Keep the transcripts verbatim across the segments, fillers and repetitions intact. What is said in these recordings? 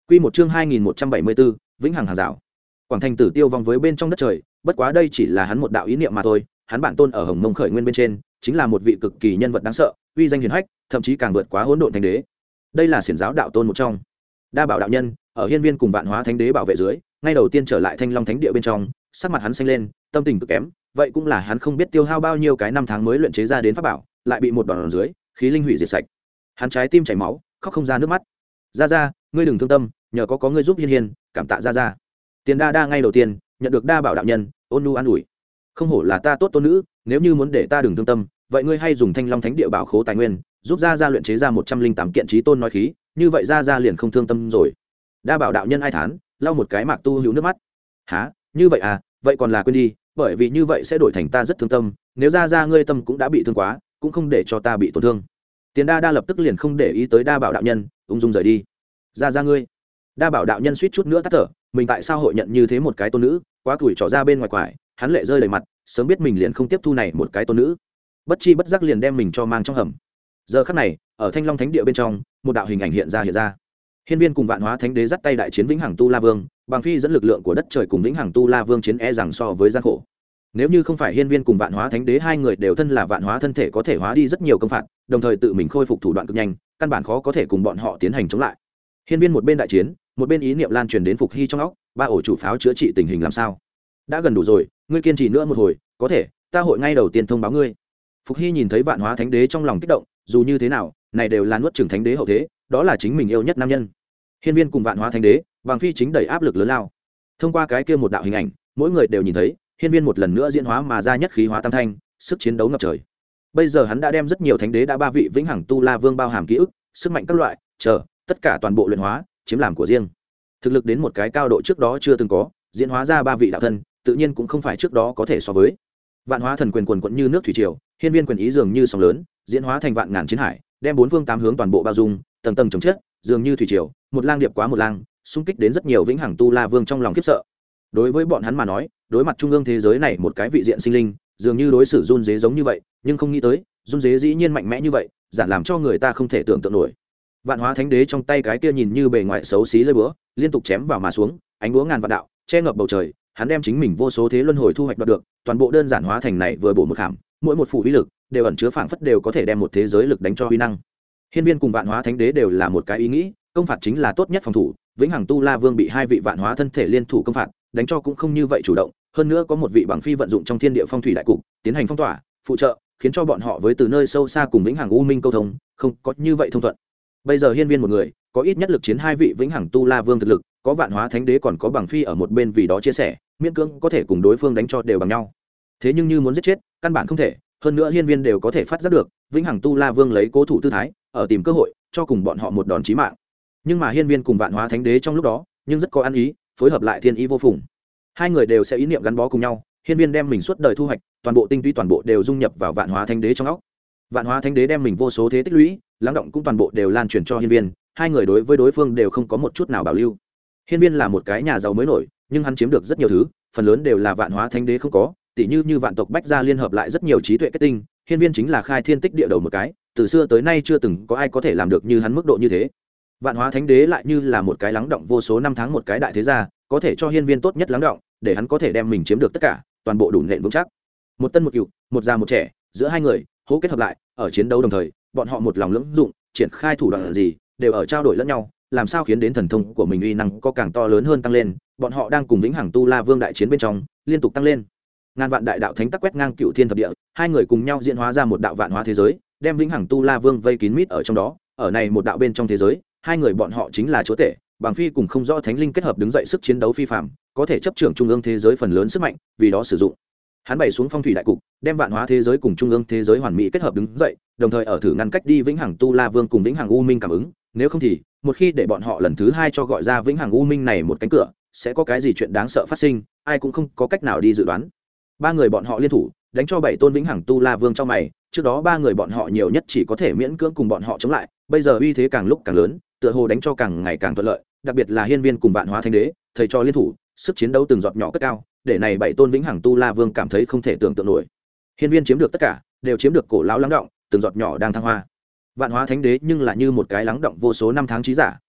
Quy một chương hai nghìn một trăm bảy mươi bốn, vĩnh hằng hàng rào. Quảng Thành Tử tiêu vong với bên trong đất trời, bất quá đây chỉ là hắn một đạo ý niệm mà thôi, hắn bản tôn ở Hồng Mông khởi nguyên bên trên, chính là một vị cực kỳ nhân vật đáng sợ, uy danh hiển hách, thậm chí càng vượt quá Hỗn Độn Thánh Đế. Đây là xiển giáo đạo tôn một trong. Đa Bảo đạo nhân, ở hiên viên cùng Vạn Hóa Thánh Đế bảo vệ dưới, ngay đầu tiên trở lại Thanh Long Thánh Địa bên trong, sắc mặt hắn xanh lên, tâm tình cực kém, vậy cũng là hắn không biết tiêu hao bao nhiêu cái năm tháng mới luyện chế ra đến pháp bảo, lại bị một đòn dưới, khí linh hủy diệt sạch. Hắn trái tim chảy máu, khóc không ra nước mắt. Ra ra, ngươi đừng thương tâm, nhờ có có ngươi giúp hiên hiên, cảm tạ ra ra. Tiền Đa Đa ngay đầu tiên nhận được Đa Bảo đạo nhân ôn nhu an ủi, không hổ là ta tốt tôn nữ, nếu như muốn để ta đừng thương tâm, vậy ngươi hay dùng Thanh Long Thánh Địa bảo khố tài nguyên, giúp ra ra luyện chế ra một trăm linh tám kiện chí tôn nói khí, như vậy ra ra liền không thương tâm rồi. Đa Bảo đạo nhân ai thán, lau một cái mạc tu hữu nước mắt. Hả, như vậy à, vậy còn là quên đi, bởi vì như vậy sẽ đổi thành ta rất thương tâm, nếu ra ra ngươi tâm cũng đã bị thương quá, cũng không để cho ta bị tổn thương. Tiền Đa Đa lập tức liền không để ý tới Đa Bảo đạo nhân, ung dung rời đi. Ra ra ngươi. Đa Bảo đạo nhân suýt chút nữa tắt thở, mình tại sao hội nhận như thế một cái tôn nữ, quá tuổi trỏ ra bên ngoài quải, hắn lệ rơi đầy mặt, sớm biết mình liền không tiếp thu này một cái tôn nữ, bất chi bất giác liền đem mình cho mang trong hầm. Giờ khắc này, ở Thanh Long Thánh Địa bên trong, một đạo hình ảnh hiện ra hiện ra. Hiên viên cùng Vạn Hóa Thánh Đế dắt tay đại chiến vĩnh hằng tu la vương, bằng phi dẫn lực lượng của đất trời cùng vĩnh hằng tu la vương chiến e rằng so với gian khổ. Nếu như không phải hiên viên cùng Vạn Hóa Thánh Đế hai người đều thân là vạn hóa thân thể có thể hóa đi rất nhiều công phạt, đồng thời tự mình khôi phục thủ đoạn cực nhanh, căn bản khó có thể cùng bọn họ tiến hành chống lại. Hiên viên một bên đại chiến, một bên ý niệm lan truyền đến Phục Hy trong óc, ba ổ chủ pháo chữa trị tình hình làm sao? Đã gần đủ rồi, ngươi kiên trì nữa một hồi, có thể, ta hội ngay đầu tiên thông báo ngươi. Phục Hy nhìn thấy Vạn Hóa Thánh Đế trong lòng kích động, dù như thế nào, này đều là nuốt chửng Thánh Đế hậu thế, đó là chính mình yêu nhất nam nhân. Hiên viên cùng Vạn Hóa Thánh Đế, bằng phi chính đẩy áp lực lớn lao. Thông qua cái kia một đạo hình ảnh, mỗi người đều nhìn thấy, hiên viên một lần nữa diễn hóa mà ra nhất khí hóa tam thanh, sức chiến đấu ngập trời. Bây giờ hắn đã đem rất nhiều thánh đế đã ba vị vĩnh hằng tu la vương bao hàm ký ức, sức mạnh các loại, chờ, tất cả toàn bộ luyện hóa, chiếm làm của riêng. Thực lực đến một cái cao độ trước đó chưa từng có, diễn hóa ra ba vị đạo thân, tự nhiên cũng không phải trước đó có thể so với. Vạn hóa thần quyền quần quận như nước thủy triều, hiên viên quyền ý dường như sóng lớn, diễn hóa thành vạn ngàn chiến hải, đem bốn phương tám hướng toàn bộ bao dung, tầng tầng chồng chất, dường như thủy triều, một lang điệp quá một lang, xung kích đến rất nhiều vĩnh hằng tu la vương trong lòng khiếp sợ. Đối với bọn hắn mà nói, đối mặt trung ương thế giới này một cái vị diện sinh linh, dường như đối xử run dế giống như vậy, nhưng không nghĩ tới, run dế dĩ nhiên mạnh mẽ như vậy, giản làm cho người ta không thể tưởng tượng nổi. Vạn hóa thánh đế trong tay cái kia nhìn như bề ngoài xấu xí lơi búa, liên tục chém vào mà xuống, ánh búa ngàn vạn đạo, che ngập bầu trời, hắn đem chính mình vô số thế luân hồi thu hoạch đoạt được, toàn bộ đơn giản hóa thành này vừa bổ một khảm, mỗi một phủ uy lực đều ẩn chứa phảng phất đều có thể đem một thế giới lực đánh cho uy năng. Hiên viên cùng vạn hóa thánh đế đều là một cái ý nghĩ, công phạt chính là tốt nhất phòng thủ, vĩnh hằng tu la vương bị hai vị vạn hóa thân thể liên thủ công phạt, đánh cho cũng không như vậy chủ động, hơn nữa có một vị bằng phi vận dụng trong thiên địa phong thủy đại cục, tiến hành phong tỏa, phụ trợ, khiến cho bọn họ với từ nơi sâu xa cùng vĩnh hằng u minh câu thông, không có như vậy thông thuận. Bây giờ hiên viên một người, có ít nhất lực chiến hai vị vĩnh hằng tu la vương thực lực, có vạn hóa thánh đế còn có bằng phi ở một bên vì đó chia sẻ, miễn cưỡng có thể cùng đối phương đánh cho đều bằng nhau. Thế nhưng như muốn giết chết, căn bản không thể, hơn nữa hiên viên đều có thể phát giác được, vĩnh hằng tu la vương lấy cố thủ tư thái, ở tìm cơ hội cho cùng bọn họ một đòn chí mạng. Nhưng mà hiên viên cùng vạn hóa thánh đế trong lúc đó, nhưng rất có ăn ý, phối hợp lại thiên ý vô phùng. Hai người đều sẽ ý niệm gắn bó cùng nhau, hiên viên đem mình suốt đời thu hoạch, toàn bộ tinh túy toàn bộ đều dung nhập vào vạn hóa thánh đế trong óc. Vạn hóa thánh đế đem mình vô số thế tích lũy, lắng động cũng toàn bộ đều lan truyền cho hiên viên, hai người đối với đối phương đều không có một chút nào bảo lưu. Hiên viên là một cái nhà giàu mới nổi, nhưng hắn chiếm được rất nhiều thứ, phần lớn đều là vạn hóa thánh đế không có, tỉ như như vạn tộc bách gia liên hợp lại rất nhiều trí tuệ kết tinh, hiên viên chính là khai thiên tích địa đầu một cái, từ xưa tới nay chưa từng có ai có thể làm được như hắn mức độ như thế. Vạn hóa thánh đế lại như là một cái lắng động vô số năm tháng một cái đại thế gia, có thể cho hiên viên tốt nhất lắng động, để hắn có thể đem mình chiếm được tất cả, toàn bộ đủ nện vững chắc. Một tân một cựu, một già một trẻ, giữa hai người hỗ kết hợp lại, ở chiến đấu đồng thời, bọn họ một lòng lưỡng dụng, triển khai thủ đoạn gì, đều ở trao đổi lẫn nhau, làm sao khiến đến thần thông của mình uy năng có càng to lớn hơn tăng lên. Bọn họ đang cùng vĩnh hằng tu la vương đại chiến bên trong, liên tục tăng lên. Ngàn vạn đại đạo thánh tắc quét ngang cựu thiên thập địa, hai người cùng nhau diễn hóa ra một đạo vạn hóa thế giới, đem vĩnh hằng tu la vương vây kín mít ở trong đó. Ở này một đạo bên trong thế giới, hai người bọn họ chính là chúa tể, bằng phi cùng không rõ thánh linh kết hợp đứng dậy sức chiến đấu phi phàm, có thể chấp trưởng trung ương thế giới phần lớn sức mạnh, vì đó sử dụng. Hắn bày xuống phong thủy đại cục, đem vạn hóa thế giới cùng trung ương thế giới hoàn mỹ kết hợp đứng dậy, đồng thời ở thử ngăn cách đi vĩnh hằng tu la vương cùng vĩnh hằng u minh cảm ứng, nếu không thì một khi để bọn họ lần thứ hai cho gọi ra vĩnh hằng u minh này một cánh cửa, sẽ có cái gì chuyện đáng sợ phát sinh, ai cũng không có cách nào đi dự đoán. Ba người bọn họ liên thủ, đánh cho bảy tôn vĩnh hằng tu la vương trong mày, trước đó ba người bọn họ nhiều nhất chỉ có thể miễn cưỡng cùng bọn họ chống lại, bây giờ uy thế càng lúc càng lớn, tựa hồ đánh cho càng ngày càng thuận lợi, đặc biệt là hiên viên cùng vạn hóa thánh đế, thầy trò liên thủ, sức chiến đấu từng giọt nhỏ cất cao, để này bảy tôn vĩnh hằng tu la vương cảm thấy không thể tưởng tượng nổi. Hiên viên chiếm được tất cả, đều chiếm được cổ lão lắng động, từng giọt nhỏ đang thăng hoa. Vạn hóa thánh đế nhưng là như một cái lắng động vô số năm tháng trí giả,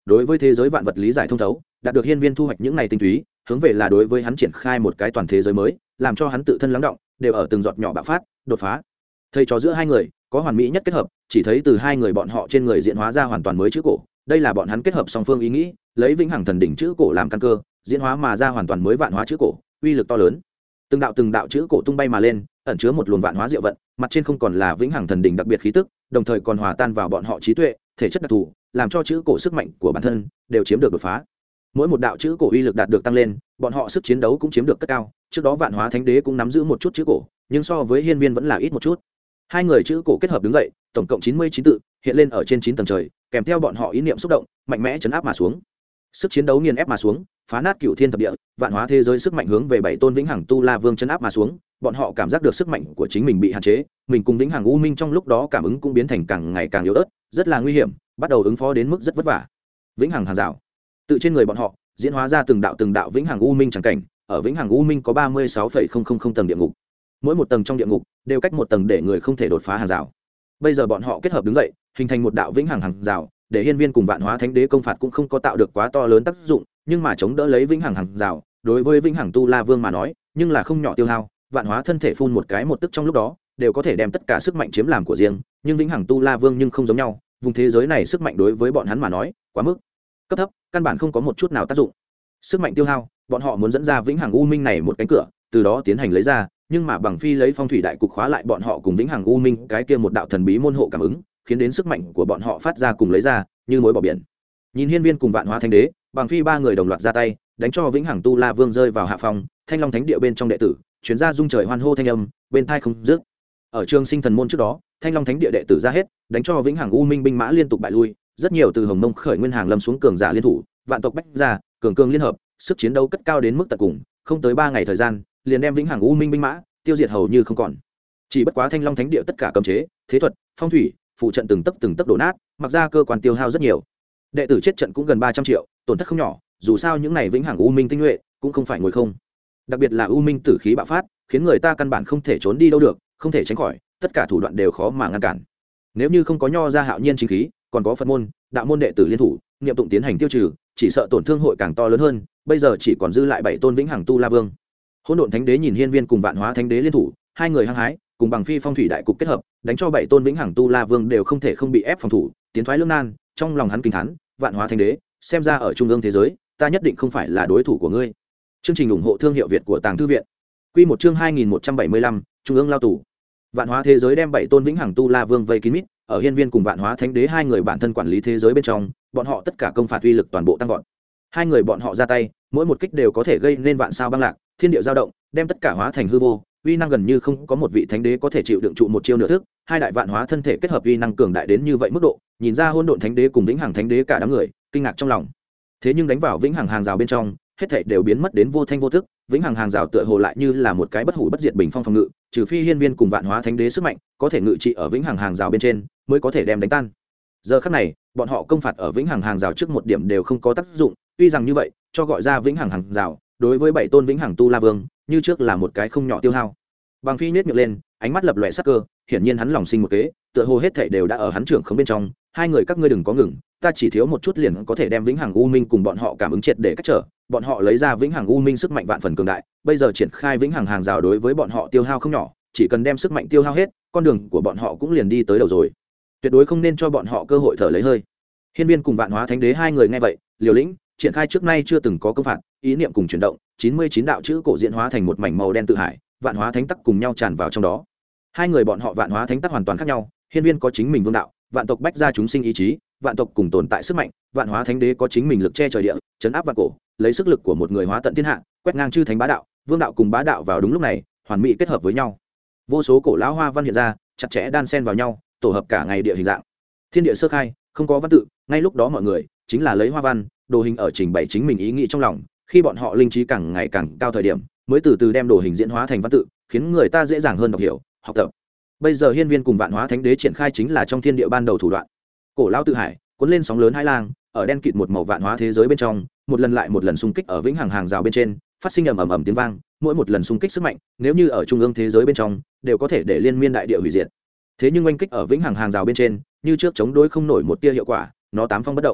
đối với thế giới vạn vật lý giải thông thấu, đạt được hiên viên thu hoạch những này tinh túy, hướng về là đối với hắn triển khai một cái toàn thế giới mới, làm cho hắn tự thân lắng động, đều ở từng giọt nhỏ bạo phát, đột phá. Thầy trò giữa hai người có hoàn mỹ nhất kết hợp, chỉ thấy từ hai người bọn họ trên người diễn hóa ra hoàn toàn mới chữ cổ, đây là bọn hắn kết hợp song phương ý nghĩ, lấy vĩnh hằng thần đỉnh chữ cổ làm căn cơ, diễn hóa mà ra hoàn toàn mới vạn hóa chữ cổ, uy lực to lớn. Từng đạo từng đạo chữ cổ tung bay mà lên, ẩn chứa một luồng vạn hóa diệu vận, mặt trên không còn là vĩnh hằng thần đỉnh đặc biệt khí tức, đồng thời còn hòa tan vào bọn họ trí tuệ, thể chất đặc thù, làm cho chữ cổ sức mạnh của bản thân đều chiếm được đột phá. Mỗi một đạo chữ cổ uy lực đạt được tăng lên, bọn họ sức chiến đấu cũng chiếm được cất cao. Trước đó vạn hóa thánh đế cũng nắm giữ một chút chữ cổ, nhưng so với hiên viên vẫn là ít một chút. Hai người chữ cổ kết hợp đứng dậy, tổng cộng chín mươi chín tự hiện lên ở trên chín tầng trời, kèm theo bọn họ ý niệm xúc động, mạnh mẽ chấn áp mà xuống. Sức chiến đấu nghiền ép mà xuống, phá nát cửu thiên thập địa, vạn hóa thế giới sức mạnh hướng về bảy tôn vĩnh hằng tu la vương chấn áp mà xuống. Bọn họ cảm giác được sức mạnh của chính mình bị hạn chế, mình cùng vĩnh hằng u minh trong lúc đó cảm ứng cũng biến thành càng ngày càng yếu ớt, rất là nguy hiểm, bắt đầu ứng phó đến mức rất vất vả. Vĩnh hằng hàng rào tự trên người bọn họ diễn hóa ra từng đạo từng đạo vĩnh hằng u minh chẳng cảnh, ở vĩnh hằng u minh có ba mươi sáu phẩy không không không tầng địa ngục, mỗi một tầng trong địa ngục đều cách một tầng để người không thể đột phá hàng rào. Bây giờ bọn họ kết hợp đứng dậy, hình thành một đạo vĩnh hằng hàng rào, để hiên viên cùng vạn hóa thánh đế công phạt cũng không có tạo được quá to lớn tác dụng, nhưng mà chống đỡ lấy vĩnh hằng hàng rào, đối với vĩnh hằng tu la vương mà nói nhưng là không nhỏ tiêu hao. Vạn hóa thân thể phun một cái một tức trong lúc đó đều có thể đem tất cả sức mạnh chiếm làm của riêng, nhưng vĩnh hằng tu la vương nhưng không giống nhau, vùng thế giới này sức mạnh đối với bọn hắn mà nói quá mức cấp thấp, căn bản không có một chút nào tác dụng. Sức mạnh tiêu hao, bọn họ muốn dẫn ra vĩnh hằng u minh này một cánh cửa, từ đó tiến hành lấy ra, nhưng mà bằng phi lấy phong thủy đại cục khóa lại bọn họ cùng vĩnh hằng u minh cái kia một đạo thần bí môn hộ cảm ứng, khiến đến sức mạnh của bọn họ phát ra cùng lấy ra như mối bỏ biển. Nhìn hiên viên cùng vạn hóa thánh đế, bằng phi ba người đồng loạt ra tay, đánh cho vĩnh hằng tu la vương rơi vào hạ phòng. Thanh long thánh địa bên trong đệ tử chuyến ra dung trời hoan hô thanh âm bên thai không dứt. Ở trường sinh thần môn trước đó, thanh long thánh địa đệ tử ra hết, đánh cho vĩnh hằng u minh binh mã liên tục bại lui, rất nhiều từ hồng mông khởi nguyên hàng lâm xuống cường giả liên thủ, vạn tộc bách gia cường cường liên hợp, sức chiến đấu cất cao đến mức tận cùng, không tới ba ngày thời gian liền đem vĩnh hằng u minh binh mã tiêu diệt hầu như không còn. Chỉ bất quá thanh long thánh địa tất cả cấm chế, thế thuật, phong thủy, phụ trận từng tấc từng tấc đổ nát, mặc ra cơ quan tiêu hao rất nhiều, đệ tử chết trận cũng gần ba trăm triệu, tổn thất không nhỏ. Dù sao những này vĩnh hằng u minh tinh nhuệ cũng không phải ngồi không, đặc biệt là u minh tử khí bạo phát, khiến người ta căn bản không thể trốn đi đâu được, không thể tránh khỏi, tất cả thủ đoạn đều khó mà ngăn cản. Nếu như không có nho ra hạo nhiên chính khí, còn có phật môn, đạo môn đệ tử liên thủ niệm tụng tiến hành tiêu trừ, chỉ sợ tổn thương hội càng to lớn hơn. Bây giờ chỉ còn dư lại bảy tôn vĩnh hằng tu la vương. Hỗn độn thánh đế nhìn hiên viên cùng vạn hóa thánh đế liên thủ, hai người hăng hái, cùng bằng phi phong thủy đại cục kết hợp, đánh cho bảy tôn vĩnh hằng tu la vương đều không thể không bị ép phòng thủ, tiến thoái lưỡng nan. Trong lòng hắn kinh thán, vạn hóa thánh đế, xem ra ở trung ương thế giới, ta nhất định không phải là đối thủ của ngươi. Chương trình ủng hộ thương hiệu Việt của Tàng Thư viện. Quy một chương hai nghìn một trăm bảy mươi lăm, trung ương lao tù. Vạn hóa thế giới đem bảy tôn vĩnh hằng tu la vương vây kín mít, ở hiên viên cùng vạn hóa thánh đế hai người bản thân quản lý thế giới bên trong, bọn họ tất cả công phạt uy lực toàn bộ tăng vọt. Hai người bọn họ ra tay, mỗi một kích đều có thể gây nên vạn sao băng lạc, thiên địa dao động, đem tất cả hóa thành hư vô, uy năng gần như không có một vị thánh đế có thể chịu đựng trụ một chiêu nửa thức. Hai đại vạn hóa thân thể kết hợp uy năng cường đại đến như vậy mức độ, nhìn ra hỗn độn thánh đế cùng vĩnh hằng thánh đế cả đám người kinh ngạc trong lòng. Thế nhưng đánh vào vĩnh hằng hàng rào bên trong, hết thảy đều biến mất đến vô thanh vô tức, vĩnh hằng hàng rào tựa hồ lại như là một cái bất hủ bất diệt bình phong phòng ngự, trừ phi hiên viên cùng vạn hóa thánh đế sức mạnh có thể ngự trị ở vĩnh hằng hàng rào bên trên, mới có thể đem đánh tan. Giờ khắc này, bọn họ công phạt ở vĩnh hằng hàng rào trước một điểm đều không có tác dụng, tuy rằng như vậy, cho gọi ra vĩnh hằng hàng rào, đối với bảy tôn vĩnh hằng tu la vương, như trước là một cái không nhỏ tiêu hao. Bằng phi nhếch miệng lên, ánh mắt lập lòe sắc cơ, hiển nhiên hắn lòng sinh một kế, tựa hồ hết thảy đều đã ở hắn trưởng khống bên trong, hai người các ngươi đừng có ngừng, ta chỉ thiếu một chút liền có thể đem vĩnh hằng u minh cùng bọn họ cảm ứng triệt để cách trở. Bọn họ lấy ra vĩnh hằng u minh sức mạnh vạn phần cường đại, bây giờ triển khai vĩnh hằng hàng rào đối với bọn họ tiêu hao không nhỏ, chỉ cần đem sức mạnh tiêu hao hết, con đường của bọn họ cũng liền đi tới đầu rồi, tuyệt đối không nên cho bọn họ cơ hội thở lấy hơi. Hiên viên cùng vạn hóa thánh đế hai người nghe vậy, liều lĩnh triển khai trước nay chưa từng có công phạt, ý niệm cùng chuyển động, chín mươi chín đạo chữ cổ diễn hóa thành một mảnh màu đen tự hải, vạn hóa thánh tắc cùng nhau tràn vào trong đó. Hai người bọn họ vạn hóa thánh tắc hoàn toàn khác nhau, hiên viên có chính mình vương đạo, vạn tộc bách gia chúng sinh ý chí, vạn tộc cùng tồn tại sức mạnh, vạn hóa thánh đế có chính mình lực che trời địa, chấn áp vạn cổ, lấy sức lực của một người hóa tận thiên hạ, quét ngang chư thánh bá đạo, vương đạo cùng bá đạo vào đúng lúc này hoàn mỹ kết hợp với nhau. Vô số cổ lão hoa văn hiện ra, chặt chẽ đan xen vào nhau, tổ hợp cả ngày địa hình dạng. Thiên địa sơ khai, không có văn tự, ngay lúc đó mọi người chính là lấy hoa văn, đồ hình ở trình bày chính mình ý nghĩ trong lòng, khi bọn họ linh trí càng ngày càng cao thời điểm, mới từ từ đem đồ hình diễn hóa thành văn tự, khiến người ta dễ dàng hơn đọc hiểu, học tập. Bây giờ hiên viên cùng vạn hóa thánh đế triển khai chính là trong thiên địa ban đầu thủ đoạn. Cổ lão tự hải cuốn lên sóng lớn hai lang, ở đen kịt một màu vạn hóa thế giới bên trong, một lần lại một lần xung kích ở vĩnh hằng hàng rào bên trên, phát sinh ầm ầm ầm tiếng vang, mỗi một lần xung kích sức mạnh, nếu như ở trung ương thế giới bên trong, đều có thể để liên miên đại địa hủy diệt. Thế nhưng oanh kích ở vĩnh hằng hàng rào bên trên, như trước chống đối không nổi một tia hiệu quả, nó tám phong bất động.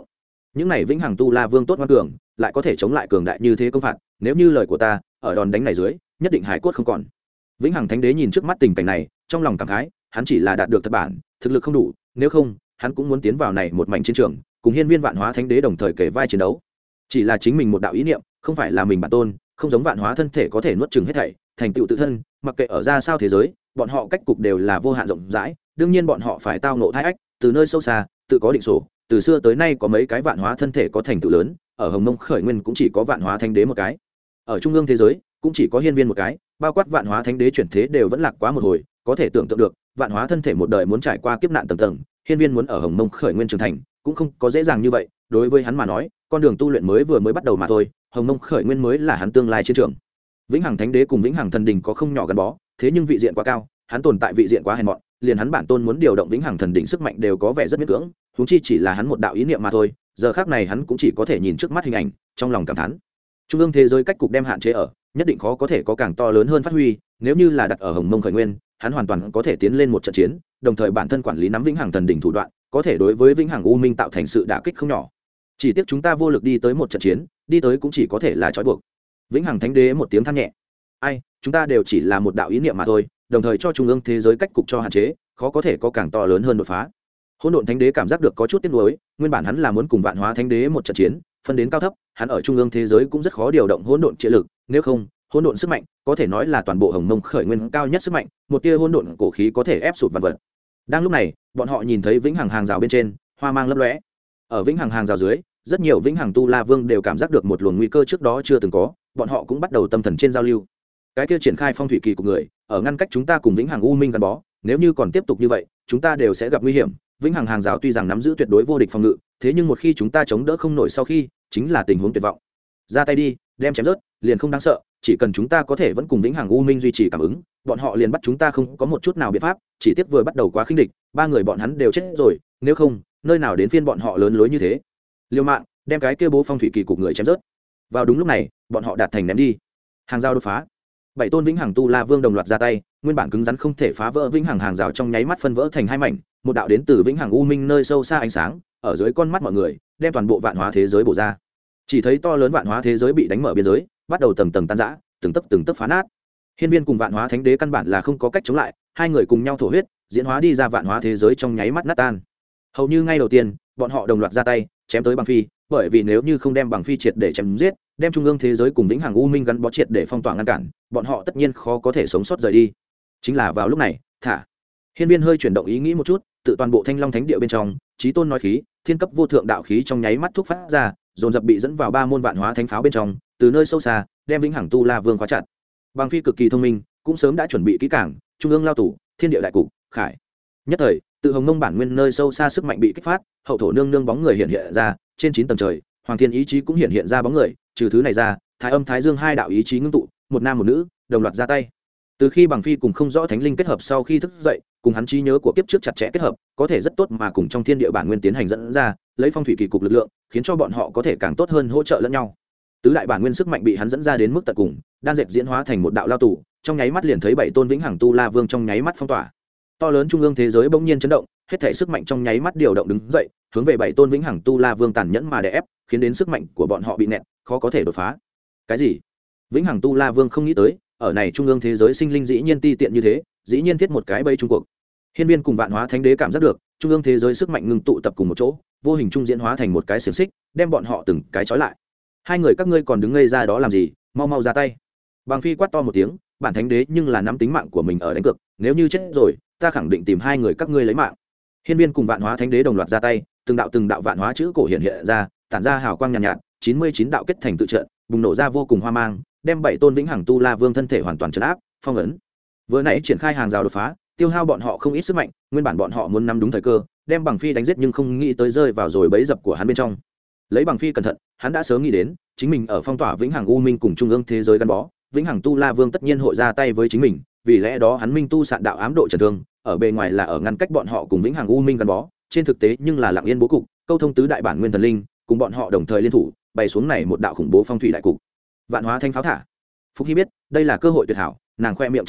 những này vĩnh hằng tu la vương tốt ngoan cường, lại có thể chống lại cường đại như thế công phạt, nếu như lời của ta ở đòn đánh này dưới nhất định hải cốt không còn. Vĩnh hằng thánh đế nhìn trước mắt tình cảnh này, trong lòng cảm khái, hắn chỉ là đạt được thất bản, thực lực không đủ, nếu không hắn cũng muốn tiến vào này một mảnh chiến trường, cùng hiên viên vạn hóa thánh đế đồng thời kể vai chiến đấu. Chỉ là chính mình một đạo ý niệm, không phải là mình bản tôn, không giống vạn hóa thân thể có thể nuốt chửng hết thảy, thành tựu tự thân, mặc kệ ở ra sao thế giới, bọn họ cách cục đều là vô hạn rộng rãi, đương nhiên bọn họ phải tao ngộ thái ách, từ nơi sâu xa, tự có định số, từ xưa tới nay có mấy cái vạn hóa thân thể có thành tựu lớn, ở Hồng Mông khởi nguyên cũng chỉ có vạn hóa thánh đế một cái. Ở trung ương thế giới cũng chỉ có hiên viên một cái, bao quát vạn hóa thánh đế chuyển thế đều vẫn lạc quá một hồi, có thể tưởng tượng được, vạn hóa thân thể một đời muốn trải qua kiếp nạn tầng tầng, hiên viên muốn ở Hồng Mông khởi nguyên trưởng thành, cũng không có dễ dàng như vậy, đối với hắn mà nói, con đường tu luyện mới vừa mới bắt đầu mà thôi, Hồng Mông khởi nguyên mới là hắn tương lai chiến trường. Vĩnh hằng thánh đế cùng vĩnh hằng thần đình có không nhỏ gắn bó, thế nhưng vị diện quá cao, hắn tồn tại vị diện quá hèn mọn, liền hắn bản tôn muốn điều động vĩnh hằng thần đỉnh sức mạnh đều có vẻ rất miễn cưỡng, huống chi chỉ là hắn một đạo ý niệm mà thôi, giờ khắc này hắn cũng chỉ có thể nhìn trước mắt hình ảnh, trong lòng cảm thán. Trung ương thế giới cách cục đem hạn chế ở, nhất định khó có thể có càng to lớn hơn phát huy, nếu như là đặt ở Hồng Mông khởi nguyên, hắn hoàn toàn có thể tiến lên một trận chiến, đồng thời bản thân quản lý nắm vĩnh hằng thần đỉnh thủ đoạn, có thể đối với vĩnh hằng u minh tạo thành sự đả kích không nhỏ. Chỉ tiếc chúng ta vô lực đi tới một trận chiến, đi tới cũng chỉ có thể là trói buộc. Vĩnh hằng thánh đế một tiếng than nhẹ. Ai, chúng ta đều chỉ là một đạo ý niệm mà thôi, đồng thời cho trung ương thế giới cách cục cho hạn chế, khó có thể có càng to lớn hơn đột phá. Hỗn độn thánh đế cảm giác được có chút tiếc nuối, nguyên bản hắn là muốn cùng vạn hóa thánh đế một trận chiến, phân đến cao thấp, hắn ở trung ương thế giới cũng rất khó điều động hỗn độn trị lực, nếu không, hỗn độn sức mạnh có thể nói là toàn bộ Hồng Mông khởi nguyên cao nhất sức mạnh, một tia hỗn độn cổ khí có thể ép sụp vạn vật. Đang lúc này, bọn họ nhìn thấy vĩnh hằng hàng rào bên trên, hoa mang lấp lóe. Ở vĩnh hằng hàng rào dưới, rất nhiều vĩnh hằng tu la vương đều cảm giác được một luồng nguy cơ trước đó chưa từng có, bọn họ cũng bắt đầu tâm thần trên giao lưu. Cái kia triển khai phong thủy kỳ của người, ở ngăn cách chúng ta cùng vĩnh hằng u minh gắn bó, nếu như còn tiếp tục như vậy, chúng ta đều sẽ gặp nguy hiểm. Vĩnh hằng hàng rào tuy rằng nắm giữ tuyệt đối vô địch phòng ngự, thế nhưng một khi chúng ta chống đỡ không nổi sau khi, chính là tình huống tuyệt vọng. Ra tay đi, đem chém rớt, liền không đáng sợ, chỉ cần chúng ta có thể vẫn cùng vĩnh hằng u minh duy trì cảm ứng, bọn họ liền bắt chúng ta không có một chút nào biện pháp, chỉ tiếc vừa bắt đầu quá khinh địch, ba người bọn hắn đều chết rồi, nếu không, nơi nào đến phiên bọn họ lớn lối như thế. Liêu mạng, đem cái kia bố phong thủy kỳ cục người chém rớt. Vào đúng lúc này, bọn họ đạt thành ném đi. Hàng rào đột phá. Bảy tôn vĩnh hằng tu la vương đồng loạt ra tay, nguyên bản cứng rắn không thể phá vỡ vĩnh hằng hàng rào trong nháy mắt phân vỡ thành hai mảnh, một đạo đến từ vĩnh hằng u minh nơi sâu xa ánh sáng, ở dưới con mắt mọi người, đem toàn bộ vạn hóa thế giới bổ ra. Chỉ thấy to lớn vạn hóa thế giới bị đánh mở biên giới, bắt đầu tầng tầng tan rã, từng tấc từng tấc phá nát. Hiên viên cùng vạn hóa thánh đế căn bản là không có cách chống lại, hai người cùng nhau thổ huyết, diễn hóa đi ra vạn hóa thế giới trong nháy mắt nát tan. Hầu như ngay đầu tiên, bọn họ đồng loạt ra tay, chém tới bằng phi, bởi vì nếu như không đem bằng phi triệt để chém giết, đem trung ương thế giới cùng vĩnh hằng u minh gắn bó triệt để phong tỏa ngăn cản, bọn họ tất nhiên khó có thể sống sót rời đi. Chính là vào lúc này, thả. Hiên viên hơi chuyển động ý nghĩ một chút, tự toàn bộ thanh long thánh địa bên trong, chí tôn nói khí, thiên cấp vô thượng đạo khí trong nháy mắt thúc phát ra, dồn dập bị dẫn vào ba môn vạn hóa thánh pháo bên trong, từ nơi sâu xa, đem vĩnh hằng tu la vương khóa chặt. Bằng phi cực kỳ thông minh, cũng sớm đã chuẩn bị kỹ càng, trung ương lao tủ, thiên địa đại cục, khải. Nhất thời, tự Hồng Mông bản nguyên nơi sâu xa sức mạnh bị kích phát, hậu thổ nương nương bóng người hiện hiện ra, trên chín tầng trời, hoàng thiên ý chí cũng hiện hiện ra bóng người, trừ thứ này ra, thái âm thái dương hai đạo ý chí ngưng tụ, một nam một nữ, đồng loạt ra tay. Từ khi bằng phi cùng không rõ thánh linh kết hợp sau khi thức dậy, cùng hắn trí nhớ của kiếp trước chặt chẽ kết hợp, có thể rất tốt mà cùng trong thiên địa bản nguyên tiến hành dẫn ra, lấy phong thủy kỳ cục lực lượng, khiến cho bọn họ có thể càng tốt hơn hỗ trợ lẫn nhau. Tứ đại bản nguyên sức mạnh bị hắn dẫn ra đến mức tận cùng, đan dệt diễn hóa thành một đạo lao tù, trong nháy mắt liền thấy bảy tôn vĩnh hằng tu la vương trong nháy mắt phong tỏa. To lớn trung ương thế giới bỗng nhiên chấn động, hết thảy sức mạnh trong nháy mắt điều động đứng dậy, hướng về bảy tôn vĩnh hằng tu la vương tàn nhẫn mà đè ép, khiến đến sức mạnh của bọn họ bị nẹt, khó có thể đột phá. Cái gì? Vĩnh hằng tu la vương không nghĩ tới, ở này trung ương thế giới sinh linh dĩ nhiên ti tiện như thế, dĩ nhiên thiết một cái bẫy trung cuộc. Hiên viên cùng vạn hóa thánh đế cảm giác được, trung ương thế giới sức mạnh ngưng tụ tập cùng một chỗ, vô hình trung diễn hóa thành một cái xiềng xích, đem bọn họ từng cái trói lại. Hai người các ngươi còn đứng ngây ra đó làm gì, mau mau ra tay. Bằng phi quát to một tiếng, bản thánh đế nhưng là nắm tính mạng của mình ở đánh cược, nếu như chết rồi, ta khẳng định tìm hai người các ngươi lấy mạng. Hiên viên cùng vạn hóa thánh đế đồng loạt ra tay, từng đạo từng đạo vạn hóa chữ cổ hiện hiện ra, tản ra hào quang nhàn nhạt, nhạt, chín mươi chín đạo kết thành tự trận, bùng nổ ra vô cùng hoa mang, đem bảy tôn vĩnh hằng tu la vương thân thể hoàn toàn trấn áp, phong ấn. Vừa nãy triển khai hàng rào đột phá, tiêu hao bọn họ không ít sức mạnh, nguyên bản bọn họ muốn nắm đúng thời cơ, đem bằng phi đánh giết nhưng không nghĩ tới rơi vào rồi bẫy dập của hắn bên trong. Lấy bằng phi cẩn thận, hắn đã sớm nghĩ đến, chính mình ở phong tỏa vĩnh hằng u minh cùng trung ương thế giới gắn bó, vĩnh hằng tu la vương tất nhiên hội ra tay với chính mình, vì lẽ đó hắn minh tu sạn đạo ám độ trần thương, ở bề ngoài là ở ngăn cách bọn họ cùng vĩnh hằng u minh gắn bó, trên thực tế nhưng là lặng yên bố cục, câu thông tứ đại bản nguyên thần linh, cùng bọn họ đồng thời liên thủ, bày xuống này một đạo khủng bố phong thủy đại cục. Vạn hóa thanh pháo thả. Phúc Hy biết, đây là cơ hội tuyệt hảo, nàng khoe miệng chảy máu,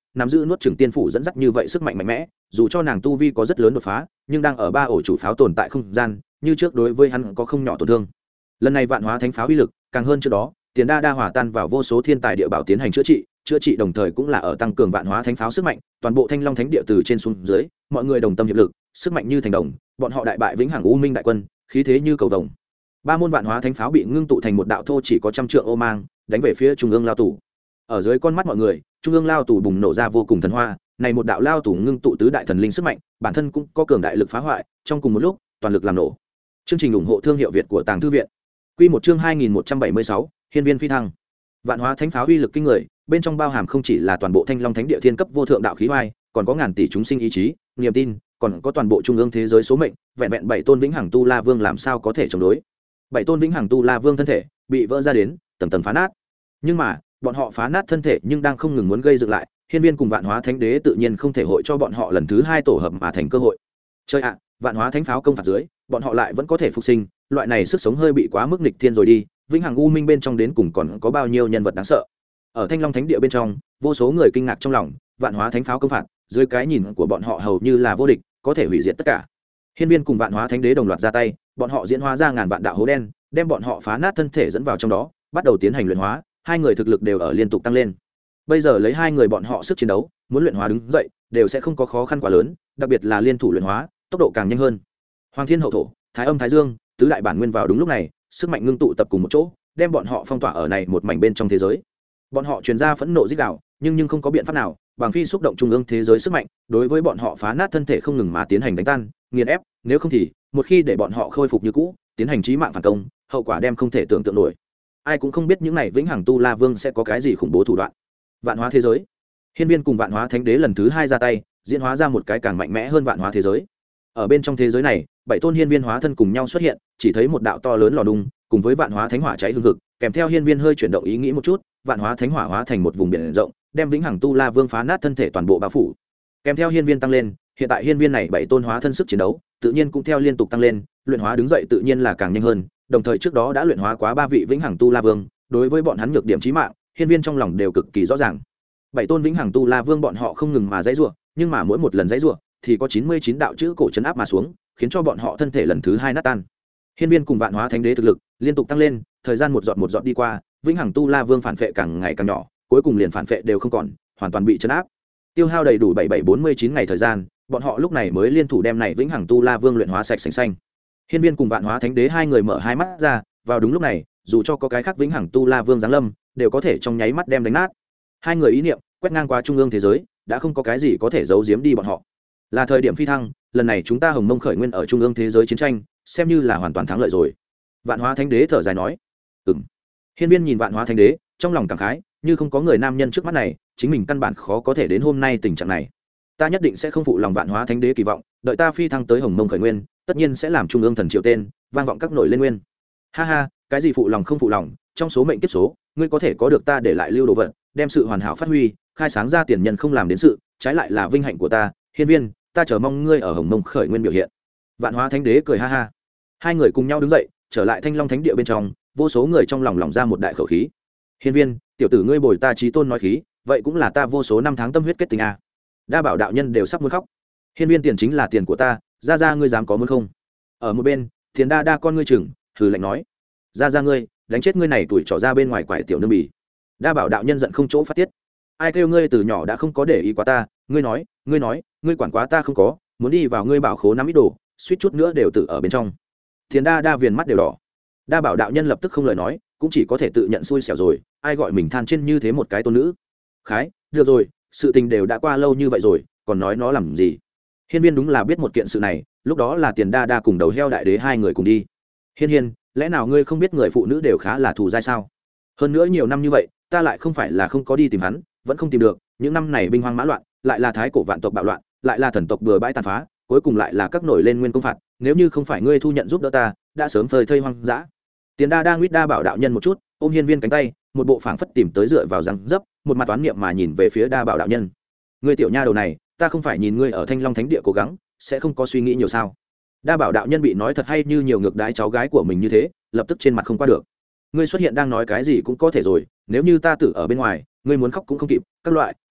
nắm giữ nuốt chửng tiên phủ dẫn dắt như vậy sức mạnh mạnh mẽ, dù cho nàng tu vi có rất lớn đột phá, nhưng đang ở ba ổ chủ pháo tồn tại không gian, như trước đối với hắn có không nhỏ tổn thương. Lần này vạn hóa thánh pháo uy lực càng hơn trước đó, tiền đa đa hòa tan vào vô số thiên tài địa bảo tiến hành chữa trị, chữa trị đồng thời cũng là ở tăng cường vạn hóa thánh pháo sức mạnh, toàn bộ Thanh Long Thánh địa từ trên xuống dưới, mọi người đồng tâm hiệp lực, sức mạnh như thành đồng, bọn họ đại bại vĩnh hằng u minh đại quân, khí thế như cầu vồng. Ba môn vạn hóa thánh pháo bị ngưng tụ thành một đạo thô chỉ có trăm trượng ô mang, đánh về phía trung ương lao tù. Ở dưới con mắt mọi người, trung ương lao tù bùng nổ ra vô cùng thần hoa, này một đạo lao tù ngưng tụ tứ đại thần linh sức mạnh, bản thân cũng có cường đại lực phá hoại, trong cùng một lúc, toàn lực làm nổ. Chương trình ủng hộ thương hiệu Việt của Tàng Thư viện. Quy một chương hai nghìn một trăm bảy mươi sáu, Hiên viên phi thăng. Vạn hóa thánh pháo uy lực kinh người, bên trong bao hàm không chỉ là toàn bộ Thanh Long Thánh địa thiên cấp vô thượng đạo khí oai, còn có ngàn tỷ chúng sinh ý chí, niềm tin, còn có toàn bộ trung ương thế giới số mệnh, vẹn vẹn bảy tôn vĩnh hằng tu la vương làm sao có thể chống đối. Bảy tôn vĩnh hằng tu la vương thân thể bị vỡ ra đến, tầng tầng phá nát. Nhưng mà, bọn họ phá nát thân thể nhưng đang không ngừng muốn gây dựng lại, hiên viên cùng vạn hóa thánh đế tự nhiên không thể hội cho bọn họ lần thứ hai tổ hợp mà thành cơ hội. Chơi ạ, vạn hóa thánh pháo công phạt dưới, bọn họ lại vẫn có thể phục sinh, loại này sức sống hơi bị quá mức nghịch thiên rồi đi, vĩnh hằng u minh bên trong đến cùng còn có bao nhiêu nhân vật đáng sợ. Ở Thanh Long Thánh địa bên trong, vô số người kinh ngạc trong lòng, vạn hóa thánh pháo công phạt, dưới cái nhìn của bọn họ hầu như là vô địch, có thể hủy diệt tất cả. Hiên viên cùng vạn hóa thánh đế đồng loạt ra tay, bọn họ diễn hóa ra ngàn vạn đạo hố đen, đem bọn họ phá nát thân thể dẫn vào trong đó, bắt đầu tiến hành luyện hóa, hai người thực lực đều ở liên tục tăng lên. Bây giờ lấy hai người bọn họ sức chiến đấu, muốn luyện hóa đứng dậy, đều sẽ không có khó khăn quá lớn, đặc biệt là liên thủ luyện hóa, tốc độ càng nhanh hơn. Hoàng Thiên Hậu Thổ, Thái Âm Thái Dương, tứ đại bản nguyên vào đúng lúc này, sức mạnh ngưng tụ tập cùng một chỗ, đem bọn họ phong tỏa ở này một mảnh bên trong thế giới. Bọn họ truyền ra phẫn nộ rít gào, nhưng nhưng không có biện pháp nào, bằng phi xúc động trung ương thế giới sức mạnh, đối với bọn họ phá nát thân thể không ngừng mà tiến hành đánh tan, nghiền ép, nếu không thì, một khi để bọn họ khôi phục như cũ, tiến hành chí mạng phản công, hậu quả đem không thể tưởng tượng nổi. Ai cũng không biết những này vĩnh hằng tu la vương sẽ có cái gì khủng bố thủ đoạn. Vạn hóa thế giới. Hiên viên cùng vạn hóa thánh đế lần thứ hai ra tay, diễn hóa ra một cái càng mạnh mẽ hơn vạn hóa thế giới. Ở bên trong thế giới này, bảy tôn hiên viên hóa thân cùng nhau xuất hiện, chỉ thấy một đạo to lớn lò đung, cùng với vạn hóa thánh hỏa cháy hương hực, kèm theo hiên viên hơi chuyển động ý nghĩ một chút, vạn hóa thánh hỏa hóa thành một vùng biển rộng, đem vĩnh hằng tu la vương phá nát thân thể toàn bộ bao phủ. Kèm theo hiên viên tăng lên, hiện tại hiên viên này bảy tôn hóa thân sức chiến đấu, tự nhiên cũng theo liên tục tăng lên, luyện hóa đứng dậy tự nhiên là càng nhanh hơn, đồng thời trước đó đã luyện hóa quá ba vị vĩnh hằng tu la vương, đối với bọn hắn nhược điểm chí mạng, hiên viên trong lòng đều cực kỳ rõ ràng. Bảy tôn vĩnh hằng tu la vương bọn họ không ngừng mà dãy rủa, nhưng mà mỗi một lần dãy rủa thì có chín mươi chín đạo chữ cổ trấn áp mà xuống, khiến cho bọn họ thân thể lần thứ hai nát tan. Hiên viên cùng vạn hóa thánh đế thực lực liên tục tăng lên, thời gian một giọt một giọt đi qua, vĩnh hằng tu la vương phản phệ càng ngày càng nhỏ, cuối cùng liền phản phệ đều không còn, hoàn toàn bị trấn áp. Tiêu hao đầy đủ bảy bảy bốn mươi chín ngày thời gian, bọn họ lúc này mới liên thủ đem này vĩnh hằng tu la vương luyện hóa sạch sành xanh. Hiên viên cùng vạn hóa thánh đế hai người mở hai mắt ra, vào đúng lúc này, dù cho có cái khác vĩnh hằng tu la vương giáng lâm, đều có thể trong nháy mắt đem đánh nát. Hai người ý niệm quét ngang qua trung ương thế giới, đã không có cái gì có thể giấu giếm đi bọn họ. Là thời điểm phi thăng, lần này chúng ta Hồng Mông khởi nguyên ở trung ương thế giới chiến tranh, xem như là hoàn toàn thắng lợi rồi. Vạn hóa thánh đế thở dài nói. Ừm. Hiên viên nhìn vạn hóa thánh đế, trong lòng cảm khái, như không có người nam nhân trước mắt này, chính mình căn bản khó có thể đến hôm nay tình trạng này. Ta nhất định sẽ không phụ lòng vạn hóa thánh đế kỳ vọng, đợi ta phi thăng tới Hồng Mông khởi nguyên, tất nhiên sẽ làm trung ương thần triều tên, vang vọng các nội lên nguyên. Ha ha, cái gì phụ lòng không phụ lòng, trong số mệnh kiếp số, ngươi có thể có được ta để lại lưu đồ vật, đem sự hoàn hảo phát huy, khai sáng ra tiền nhân không làm đến sự, trái lại là vinh hạnh của ta. Hiên viên, ta chờ mong ngươi ở Hồng Mông khởi nguyên biểu hiện. Vạn hóa thánh đế cười ha ha. Hai người cùng nhau đứng dậy, trở lại Thanh Long Thánh địa bên trong, vô số người trong lòng lỏng ra một đại khẩu khí. Hiên viên, tiểu tử ngươi bồi ta chí tôn nói khí, vậy cũng là ta vô số năm tháng tâm huyết kết tình a. Đa bảo đạo nhân đều sắp muốn khóc. Hiên viên tiền chính là tiền của ta, ra ra ngươi dám có muốn không? Ở một bên, Thiền đa đa con ngươi chừng, hừ lạnh nói, ra ra ngươi, đánh chết ngươi này tuổi trỏ ra bên ngoài quải tiểu nương bỉ. Đa bảo đạo nhân giận không chỗ phát tiết. Ai kêu ngươi từ nhỏ đã không có để ý quá ta, ngươi nói, ngươi nói, ngươi quản quá ta không có, muốn đi vào ngươi bảo khố nắm ít đồ, suýt chút nữa đều tự ở bên trong. Thiền đa đa viền mắt đều đỏ. Đa bảo đạo nhân lập tức không lời nói, cũng chỉ có thể tự nhận xui xẻo rồi, ai gọi mình than trên như thế một cái tôn nữ. Khái, được rồi, sự tình đều đã qua lâu như vậy rồi, còn nói nó làm gì? Hiên viên đúng là biết một kiện sự này, lúc đó là Tiền đa đa cùng đầu heo đại đế hai người cùng đi. Hiên hiên, lẽ nào ngươi không biết người phụ nữ đều khá là thù dai sao? Hơn nữa nhiều năm như vậy, ta lại không phải là không có đi tìm hắn, vẫn không tìm được, những năm này binh hoang mã loạn, lại là thái cổ vạn tộc bạo loạn, lại là thần tộc bừa bãi tàn phá, cuối cùng lại là các nổi lên nguyên công phạt, nếu như không phải ngươi thu nhận giúp đỡ ta, đã sớm phơi thây hoang dã. Tiền đa đang nguyết đa bảo đạo nhân một chút, ôm hiên viên cánh tay, một bộ phảng phất tìm tới dựa vào răng dấp, một mặt toán niệm mà nhìn về phía đa bảo đạo nhân. Ngươi tiểu nha đầu này, ta không phải nhìn ngươi ở Thanh Long Thánh địa cố gắng, sẽ không có suy nghĩ nhiều sao? Đa bảo đạo nhân bị nói thật hay như nhiều ngược đái cháu gái của mình như thế, lập tức trên mặt không qua được. Ngươi xuất hiện đang nói cái gì cũng có thể rồi, nếu như ta tự ở bên ngoài, ngươi muốn khóc cũng không kịp, các loại, chờ,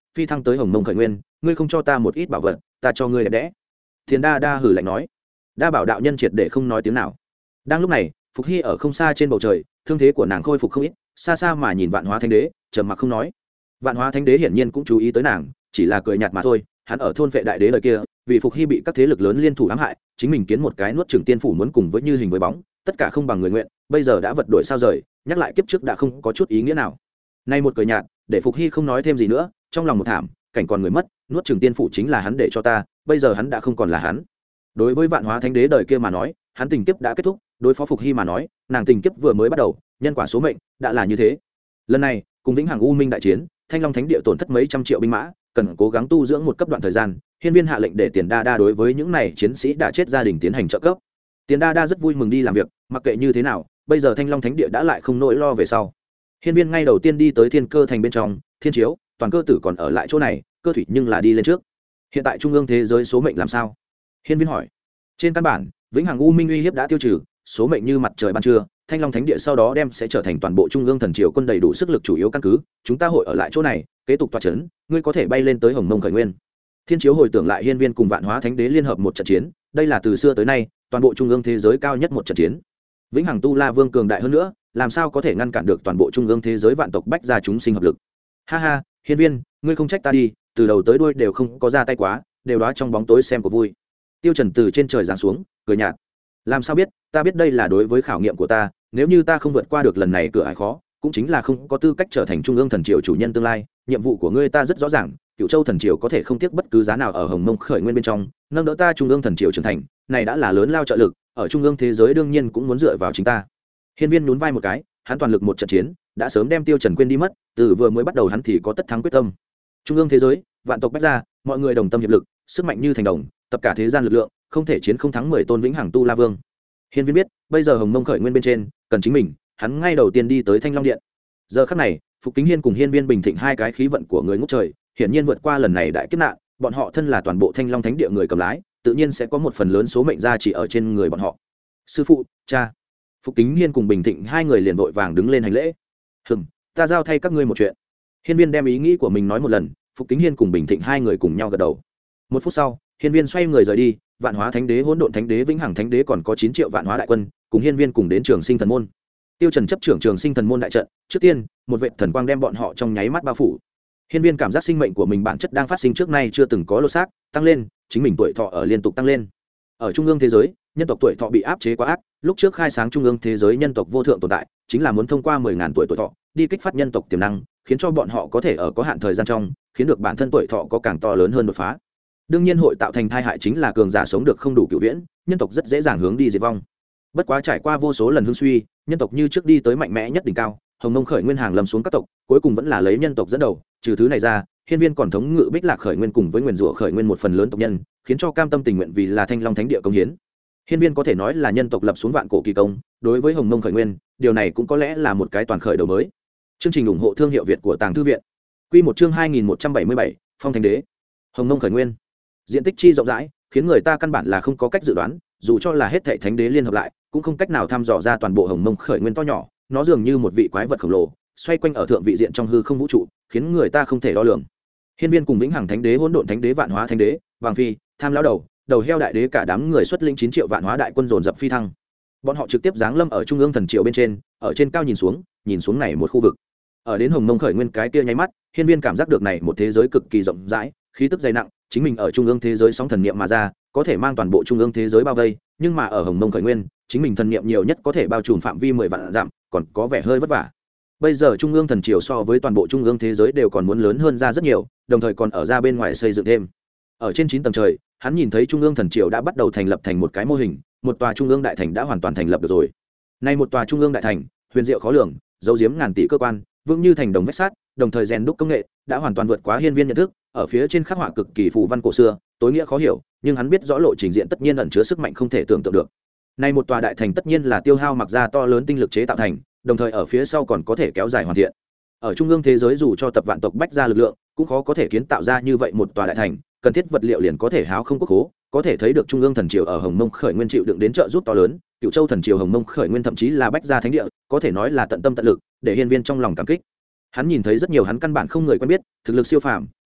phi thăng tới hồng mông khởi nguyên, ngươi không cho ta một ít bảo vật, ta cho ngươi đẹp đẽ. Thiền đa đa hử lạnh nói. Đa bảo đạo nhân triệt để không nói tiếng nào. Đang lúc này, Phục Hy ở không xa trên bầu trời, thương thế của nàng khôi phục không ít, xa xa mà nhìn Vạn Hóa Thánh Đế, trầm mặc không nói. Vạn Hóa Thánh Đế hiển nhiên cũng chú ý tới nàng, chỉ là cười nhạt mà thôi. Hắn ở thôn vệ đại đế đời kia, vì Phục Hy bị các thế lực lớn liên thủ ám hại, chính mình kiến một cái nuốt chửng tiên phủ muốn cùng với như hình với bóng, tất cả không bằng người nguyện, bây giờ đã vật đổi sao rời, nhắc lại kiếp trước đã không có chút ý nghĩa nào. Nay một cười nhạt, để Phục Hy không nói thêm gì nữa, trong lòng một thảm, cảnh còn người mất, nuốt chửng tiên phủ chính là hắn để cho ta, bây giờ hắn đã không còn là hắn. Đối với Vạn Hóa Thánh Đế đời kia mà nói, hắn tình kiếp đã kết thúc, đối phó Phục Hy mà nói, nàng tình kiếp vừa mới bắt đầu, nhân quả số mệnh đã là như thế. Lần này, cùng Vĩnh Hằng U Minh đại chiến, Thanh Long Thánh Địa tổn thất mấy trăm triệu binh mã, cần cố gắng tu dưỡng một cấp đoạn thời gian. Hiên Viên hạ lệnh để Tiền Đa Đa đối với những này chiến sĩ đã chết gia đình tiến hành trợ cấp. Tiền Đa Đa rất vui mừng đi làm việc, mặc kệ như thế nào, bây giờ Thanh Long Thánh Địa đã lại không nỗi lo về sau. Hiên Viên ngay đầu tiên đi tới Thiên Cơ Thành bên trong, Thiên Chiếu, toàn cơ tử còn ở lại chỗ này, Cơ Thủy nhưng là đi lên trước. Hiện tại trung ương thế giới số mệnh làm sao? Hiên Viên hỏi. Trên căn bản, Vĩnh Hằng U Minh uy hiếp đã tiêu trừ, số mệnh như mặt trời ban trưa, Thanh Long Thánh Địa sau đó đem sẽ trở thành toàn bộ trung ương thần triều quân đầy đủ sức lực chủ yếu căn cứ, chúng ta hội ở lại chỗ này, kế tục tọa trấn, ngươi có thể bay lên tới Hồng Mông khởi nguyên. Thiên Chiếu hồi tưởng lại Hiên Viên cùng Vạn Hóa Thánh Đế liên hợp một trận chiến, đây là từ xưa tới nay, toàn bộ trung ương thế giới cao nhất một trận chiến. Vĩnh Hằng Tu La Vương cường đại hơn nữa, làm sao có thể ngăn cản được toàn bộ trung ương thế giới vạn tộc bách gia chúng sinh hợp lực. Ha ha, Hiên Viên, ngươi không trách ta đi, từ đầu tới đuôi đều không có ra tay quá, đều đó trong bóng tối xem của vui. Tiêu Trần từ trên trời giáng xuống, cười nhạt. Làm sao biết, ta biết đây là đối với khảo nghiệm của ta, nếu như ta không vượt qua được lần này cửa ải khó, cũng chính là không có tư cách trở thành trung ương thần triều chủ nhân tương lai. Nhiệm vụ của ngươi ta rất rõ ràng, Cửu Châu thần triều có thể không tiếc bất cứ giá nào ở Hồng Mông khởi nguyên bên trong, nâng đỡ ta trung ương thần triều trưởng thành, này đã là lớn lao trợ lực, ở trung ương thế giới đương nhiên cũng muốn dựa vào chính ta. Hiên Viên nhún vai một cái, hắn toàn lực một trận chiến, đã sớm đem Tiêu Trần quên đi mất, từ vừa mới bắt đầu hắn thì có tất thắng quyết tâm. Trung ương thế giới, vạn tộc bách gia, mọi người đồng tâm hiệp lực, sức mạnh như thành đồng, tập cả thế gian lực lượng, không thể chiến không thắng mười tôn Vĩnh Hằng Tu La Vương. Hiên Viên biết, bây giờ Hồng Mông khởi nguyên bên trên, cần chính mình, hắn ngay đầu tiên đi tới Thanh Long Điện. Giờ khắc này, Phục Kính Hiên cùng Hiên Viên bình thịnh hai cái khí vận của người ngút trời, hiển nhiên vượt qua lần này đại kiếp nạn, bọn họ thân là toàn bộ Thanh Long Thánh Địa người cầm lái, tự nhiên sẽ có một phần lớn số mệnh gia chỉ ở trên người bọn họ. Sư phụ, cha. Phục Kính Hiên cùng Bình Thịnh hai người liền vội vàng đứng lên hành lễ. "Hừm, ta giao thay các ngươi một chuyện." Hiên Viên đem ý nghĩ của mình nói một lần, Phục Kính Hiên cùng Bình Thịnh hai người cùng nhau gật đầu. Một phút sau, Hiên Viên xoay người rời đi, Vạn Hóa Thánh Đế, Hỗn Độn Thánh Đế, Vĩnh Hằng Thánh Đế còn có chín triệu vạn hóa đại quân, cùng Hiên Viên cùng đến Trường Sinh Thần môn. Tiêu Trần chấp trưởng Trường Sinh Thần môn đại trận, trước tiên, một vệt thần quang đem bọn họ trong nháy mắt bao phủ. Hiên Viên cảm giác sinh mệnh của mình bản chất đang phát sinh trước nay chưa từng có lô xác, tăng lên, chính mình tuổi thọ ở liên tục tăng lên. Ở trung ương thế giới, nhân tộc tuổi thọ bị áp chế quá ác, lúc trước khai sáng trung ương thế giới nhân tộc vô thượng tồn tại, chính là muốn thông qua mười ngàn tuổi tuổi thọ, đi kích phát nhân tộc tiềm năng, khiến cho bọn họ có thể ở có hạn thời gian trong, khiến được bản thân tuổi thọ có càng to lớn hơn đột phá. Đương nhiên hội tạo thành tai hại chính là cường giả sống được không đủ cửu viễn, nhân tộc rất dễ dàng hướng đi diệt vong. Bất quá trải qua vô số lần hưng suy, nhân tộc như trước đi tới mạnh mẽ nhất đỉnh cao, Hồng Mông khởi nguyên hàng lâm xuống các tộc, cuối cùng vẫn là lấy nhân tộc dẫn đầu, trừ thứ này ra, Hiên Viên còn thống ngự Bích Lạc khởi nguyên cùng với Nguyên Rủa khởi nguyên một phần lớn tộc nhân, khiến cho cam tâm tình nguyện vì là Thanh Long Thánh Địa công hiến. Hiên Viên có thể nói là nhân tộc lập xuống vạn cổ kỳ công, đối với Hồng Mông khởi nguyên, điều này cũng có lẽ là một cái toàn khởi đầu mới. Chương trình ủng hộ thương hiệu Việt của Tàng Thư viện. Quy một chương hai nghìn một trăm bảy mươi bảy, Phong Thánh Đế. Hồng Mông khởi nguyên. Diện tích chi rộng rãi, khiến người ta căn bản là không có cách dự đoán, dù cho là hết thảy thánh đế liên hợp lại, cũng không cách nào thăm dò ra toàn bộ Hồng Mông khởi nguyên to nhỏ, nó dường như một vị quái vật khổng lồ, xoay quanh ở thượng vị diện trong hư không vũ trụ, khiến người ta không thể đo lường. Hiên Viên cùng Vĩnh Hằng Thánh Đế, Hỗn Độn Thánh Đế, Vạn Hóa Thánh Đế, Vàng Phi, Tham lão đầu, Đầu heo đại đế cả đám người xuất linh chín triệu vạn hóa đại quân dồn dập phi thăng. Bọn họ trực tiếp giáng lâm ở trung ương thần triều bên trên, ở trên cao nhìn xuống, nhìn xuống này một khu vực. Ở đến Hồng Mông khởi nguyên cái kia nháy mắt, Hiên Viên cảm giác được này một thế giới cực kỳ rộng rãi, khí tức dày nặng, chính mình ở trung ương thế giới sóng thần niệm mà ra, có thể mang toàn bộ trung ương thế giới bao vây, nhưng mà ở Hồng Mông khởi nguyên, chính mình thần niệm nhiều nhất có thể bao trùm phạm vi mười vạn dặm, còn có vẻ hơi vất vả. Bây giờ trung ương thần triều so với toàn bộ trung ương thế giới đều còn muốn lớn hơn ra rất nhiều, đồng thời còn ở ra bên ngoài xây dựng thêm. Ở trên chín tầng trời, hắn nhìn thấy trung ương thần triều đã bắt đầu thành lập thành một cái mô hình, một tòa trung ương đại thành đã hoàn toàn thành lập được rồi. Nay một tòa trung ương đại thành, huyền diệu khó lường, dấu giếm ngàn tỷ cơ quan, vững như thành đồng vách sắt, đồng thời rèn đúc công nghệ, đã hoàn toàn vượt quá Hiên Viên nhận thức, ở phía trên khắc họa cực kỳ phù văn cổ xưa, tối nghĩa khó hiểu, nhưng hắn biết rõ lộ trình diện tất nhiên ẩn chứa sức mạnh không thể tưởng tượng được. Nay một tòa đại thành tất nhiên là tiêu hao mặc ra to lớn tinh lực chế tạo thành, đồng thời ở phía sau còn có thể kéo dài hoàn thiện. Ở trung ương thế giới dù cho tập vạn tộc bách ra lực lượng, cũng khó có thể kiến tạo ra như vậy một tòa đại thành, cần thiết vật liệu liền có thể háo không quốc hố, có thể thấy được trung ương thần triều ở Hồng Mông khởi nguyên chịu đựng đến trợ giúp to lớn, Cửu Châu thần triều Hồng Mông khởi nguyên thậm chí là bách gia thánh địa, có thể nói là tận tâm tận lực, để Hiên Viên trong lòng cảm kích. Hắn nhìn thấy rất nhiều hắn căn bản không người quen biết, thực lực siêu phàm,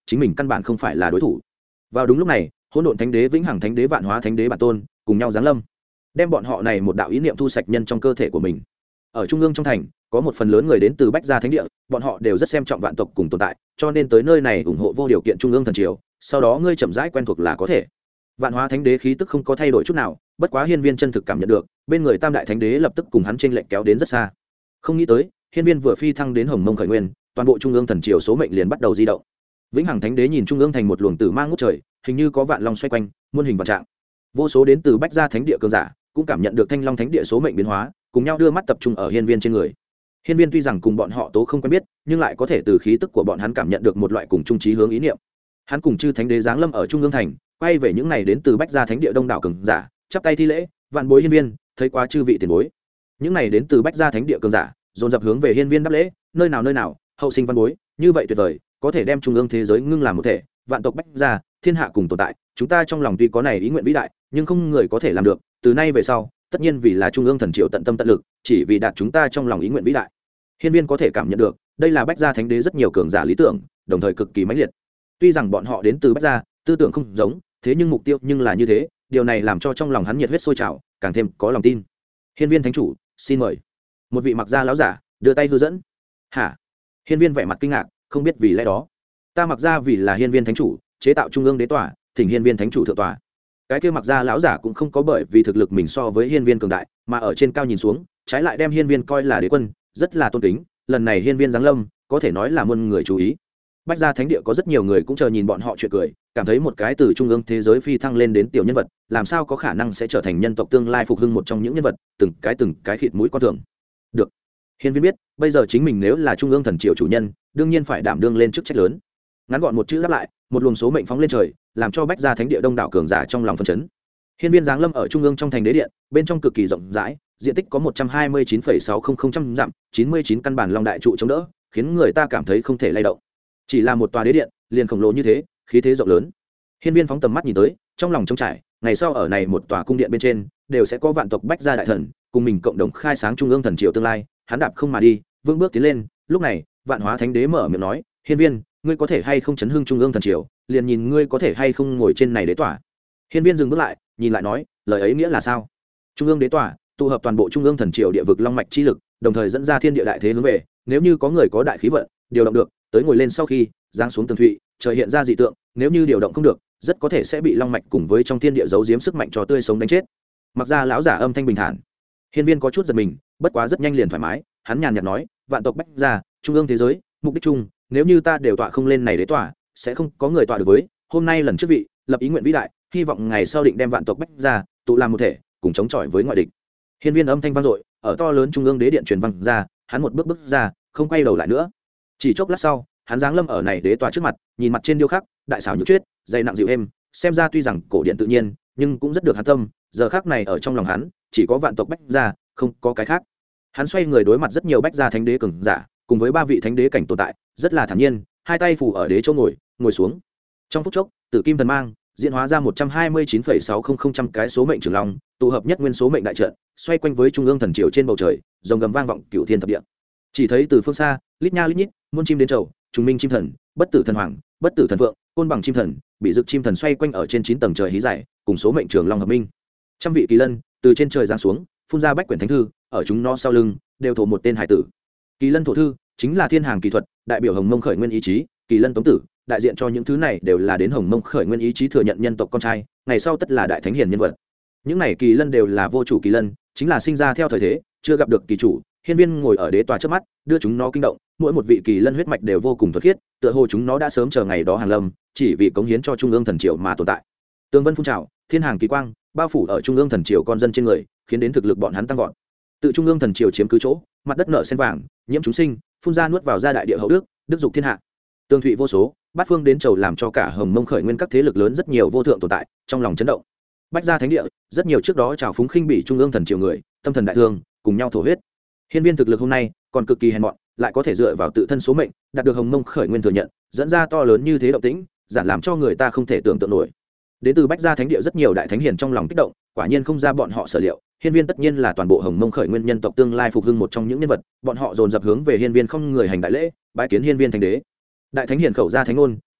chính mình căn bản không phải là đối thủ. Vào đúng lúc này, hỗn độn thánh đế, vĩnh hằng thánh đế, vạn hóa thánh đế bản tôn cùng nhau giáng lâm, đem bọn họ này một đạo ý niệm thu sạch nhân trong cơ thể của mình. Ở trung ương trong thành có một phần lớn người đến từ bách gia thánh địa, bọn họ đều rất xem trọng vạn tộc cùng tồn tại, cho nên tới nơi này ủng hộ vô điều kiện trung ương thần triều. Sau đó ngươi chậm rãi quen thuộc là có thể. Vạn hóa thánh đế khí tức không có thay đổi chút nào, bất quá hiên viên chân thực cảm nhận được bên người tam đại thánh đế lập tức cùng hắn chênh lệch kéo đến rất xa. Không nghĩ tới hiên viên vừa phi thăng đến hồng mông khởi nguyên, toàn bộ trung ương thần triều số mệnh liền bắt đầu di động. Vĩnh hằng thánh đế nhìn trung ương thành một luồng tử mang ngút trời, hình như có vạn long xoay quanh, muôn hình vạn trạng. Vô số đến từ bách gia thánh địa cường giả cũng cảm nhận được thanh long thánh địa số mệnh biến hóa, cùng nhau đưa mắt tập trung ở hiên viên trên người. Hiên viên tuy rằng cùng bọn họ tố không quen biết, nhưng lại có thể từ khí tức của bọn hắn cảm nhận được một loại cùng chung chí hướng ý niệm. Hắn cùng chư thánh đế giáng lâm ở trung ương thành, quay về những này đến từ bách gia thánh địa đông đảo cường giả, chắp tay thi lễ, vạn bối hiên viên, thấy quá chư vị tiền bối. Những này đến từ bách gia thánh địa cường giả dồn dập hướng về hiên viên đáp lễ, nơi nào nơi nào, hậu sinh văn bối, như vậy tuyệt vời, có thể đem trung ương thế giới ngưng làm một thể, vạn tộc bách gia, thiên hạ cùng tồn tại, chúng ta trong lòng tuy có này ý nguyện vĩ đại, nhưng không người có thể làm được, từ nay về sau, tất nhiên vì là trung ương thần triều tận tâm tận lực, chỉ vì đạt chúng ta trong lòng ý nguyện vĩ đại. Hiên viên có thể cảm nhận được, đây là bách gia thánh đế rất nhiều cường giả lý tưởng, đồng thời cực kỳ mãnh liệt. Tuy rằng bọn họ đến từ bách gia, tư tưởng không giống, thế nhưng mục tiêu nhưng là như thế, điều này làm cho trong lòng hắn nhiệt huyết sôi trào, càng thêm có lòng tin. Hiên viên thánh chủ, xin mời. Một vị mặc gia lão giả đưa tay hư dẫn. Hả? Hiên viên vẻ mặt kinh ngạc, không biết vì lẽ đó. Ta mặc gia vì là hiên viên thánh chủ, chế tạo trung ương đế tòa, thỉnh hiên viên thánh chủ thượng tòa. Cái kia mặc gia lão giả cũng không có bởi vì thực lực mình so với hiên viên cường đại, mà ở trên cao nhìn xuống, trái lại đem hiên viên coi là đế quân, rất là tôn kính. Lần này hiên viên giáng lâm, có thể nói là muôn người chú ý. Bách gia thánh địa có rất nhiều người cũng chờ nhìn bọn họ chuyện cười, cảm thấy một cái từ trung ương thế giới phi thăng lên đến tiểu nhân vật, làm sao có khả năng sẽ trở thành nhân tộc tương lai phục hưng một trong những nhân vật, từng cái từng cái khịt mũi con thường. Được. Hiên viên biết, bây giờ chính mình nếu là trung ương thần triều chủ nhân, đương nhiên phải đảm đương lên chức trách lớn. Ngắn gọn một chữ đáp lại, một luồng số mệnh phóng lên trời, làm cho bách gia thánh địa đông đảo cường giả trong lòng phấn chấn. Hiên viên giáng lâm ở trung ương trong thành đế điện, bên trong cực kỳ rộng rãi, diện tích có một trăm hai mươi chín phẩy sáu không không dặm, chín mươi chín căn bản long đại trụ chống đỡ, khiến người ta cảm thấy không thể lay động. Chỉ là một tòa đế điện, liền khổng lồ như thế, khí thế rộng lớn. Hiên viên phóng tầm mắt nhìn tới, trong lòng trống trải, ngày sau ở này một tòa cung điện bên trên, đều sẽ có vạn tộc bách gia đại thần, cùng mình cộng đồng khai sáng trung ương thần triều tương lai. Hắn đạp không mà đi, vững bước tiến lên. Lúc này, vạn hóa thánh đế mở miệng nói: Hiên viên, ngươi có thể hay không chấn hưng trung ương thần triều, liền nhìn ngươi có thể hay không ngồi trên này đế tòa. Hiên viên dừng bước lại, nhìn lại nói: lời ấy nghĩa là sao? Trung ương đế tòa tụ hợp toàn bộ trung ương thần triều địa vực long mạch chi lực, đồng thời dẫn ra thiên địa đại thế hướng về. Nếu như có người có đại khí vận, điều động được, tới ngồi lên sau khi giáng xuống tường thụy, trời hiện ra dị tượng, nếu như điều động không được, rất có thể sẽ bị long mạch cùng với trong thiên địa giấu giếm sức mạnh cho tươi sống đánh chết. Mặc ra lão giả âm thanh bình thản. Hiên viên có chút giật mình, bất quá rất nhanh liền thoải mái, hắn nhàn nhạt nói: vạn tộc bách gia, trung ương thế giới, mục đích chung, nếu như ta đều tọa không lên này đế tọa, sẽ không có người tọa được với. Hôm nay lần trước vị lập ý nguyện vĩ đại, hy vọng ngày sau định đem vạn tộc bách gia tụ làm một thể, cùng chống chọi với ngoại địch. Hiên viên âm thanh vang dội, ở to lớn trung ương đế điện truyền vang ra, hắn một bước bước ra, không quay đầu lại nữa. Chỉ chốc lát sau, hắn giáng lâm ở này đế tòa trước mặt, nhìn mặt trên điêu khắc đại xảo nhược chuyết, dày nặng dịu êm, xem ra tuy rằng cổ điện tự nhiên, nhưng cũng rất được hắn tâm. Giờ khắc này ở trong lòng hắn, chỉ có vạn tộc bách gia, không có cái khác. Hắn xoay người đối mặt rất nhiều bách gia thánh đế cường giả, cùng với ba vị thánh đế cảnh tồn tại, rất là thản nhiên, hai tay phủ ở đế chỗ ngồi, ngồi xuống. Trong phút chốc, Tử Kim Thần Mang diễn hóa ra một trăm hai mươi chín phẩy sáu không không cái số mệnh trường long, tụ hợp nhất nguyên số mệnh đại trận, xoay quanh với trung ương thần triều trên bầu trời, rồng gầm vang vọng cửu thiên thập địa. Chỉ thấy từ phương xa, lít nha lít nhít, muôn chim đến chầu, trùng minh chim thần, bất tử thần hoàng, bất tử thần phượng, côn bằng chim thần, bị dực chim thần xoay quanh ở trên chín tầng trời hí giải, cùng số mệnh trường long hợp minh. Trăm vị kỳ lân từ trên trời giáng xuống, phun ra bách quyển thánh thư, ở chúng nó sau lưng đều thổ một tên hải tử. Kỳ lân thổ thư chính là thiên hàng kỳ thuật, đại biểu hồng mông khởi nguyên ý chí. Kỳ lân tống tử đại diện cho những thứ này đều là đến hồng mông khởi nguyên ý chí thừa nhận nhân tộc con trai, ngày sau tất là đại thánh hiền nhân vật. Những này kỳ lân đều là vô chủ kỳ lân, chính là sinh ra theo thời thế, chưa gặp được kỳ chủ. Hiên viên ngồi ở đế tòa trước mắt, đưa chúng nó kinh động, mỗi một vị kỳ lân huyết mạch đều vô cùng thuật khiết, tựa hồ chúng nó đã sớm chờ ngày đó hàng lâm, chỉ vì cống hiến cho trung ương thần triều mà tồn tại. Tường vân phun trào, thiên hàng kỳ quang bao phủ ở trung ương thần triều con dân trên người, khiến đến thực lực bọn hắn tăng vọt. Tự trung ương thần triều chiếm cứ chỗ, mặt đất nở sen vàng, nhiễm chúng sinh, phun ra nuốt vào ra đại địa hậu đức, đức dục thiên hạ. Tương thụy vô số, bát phương đến chầu làm cho cả hồng mông khởi nguyên các thế lực lớn rất nhiều vô thượng tồn tại, trong lòng chấn động. Bách gia thánh địa, rất nhiều trước đó trào phúng khinh bỉ trung ương thần triều người, tâm thần đại thương, cùng nhau thổ huyết. Hiên viên thực lực hôm nay còn cực kỳ hèn mọn, lại có thể dựa vào tự thân số mệnh, đạt được hồng mông khởi nguyên thừa nhận, dẫn ra to lớn như thế động tĩnh, giản làm cho người ta không thể tưởng tượng nổi. Đến từ bách gia thánh địa rất nhiều đại thánh hiền trong lòng kích động, quả nhiên không ra bọn họ sở liệu, hiên viên tất nhiên là toàn bộ hồng mông khởi nguyên nhân tộc tương lai phục hưng một trong những nhân vật. Bọn họ dồn dập hướng về hiên viên không người hành đại lễ, bái kiến hiên viên thánh đế. Đại thánh hiền khẩu ra thánh ngôn,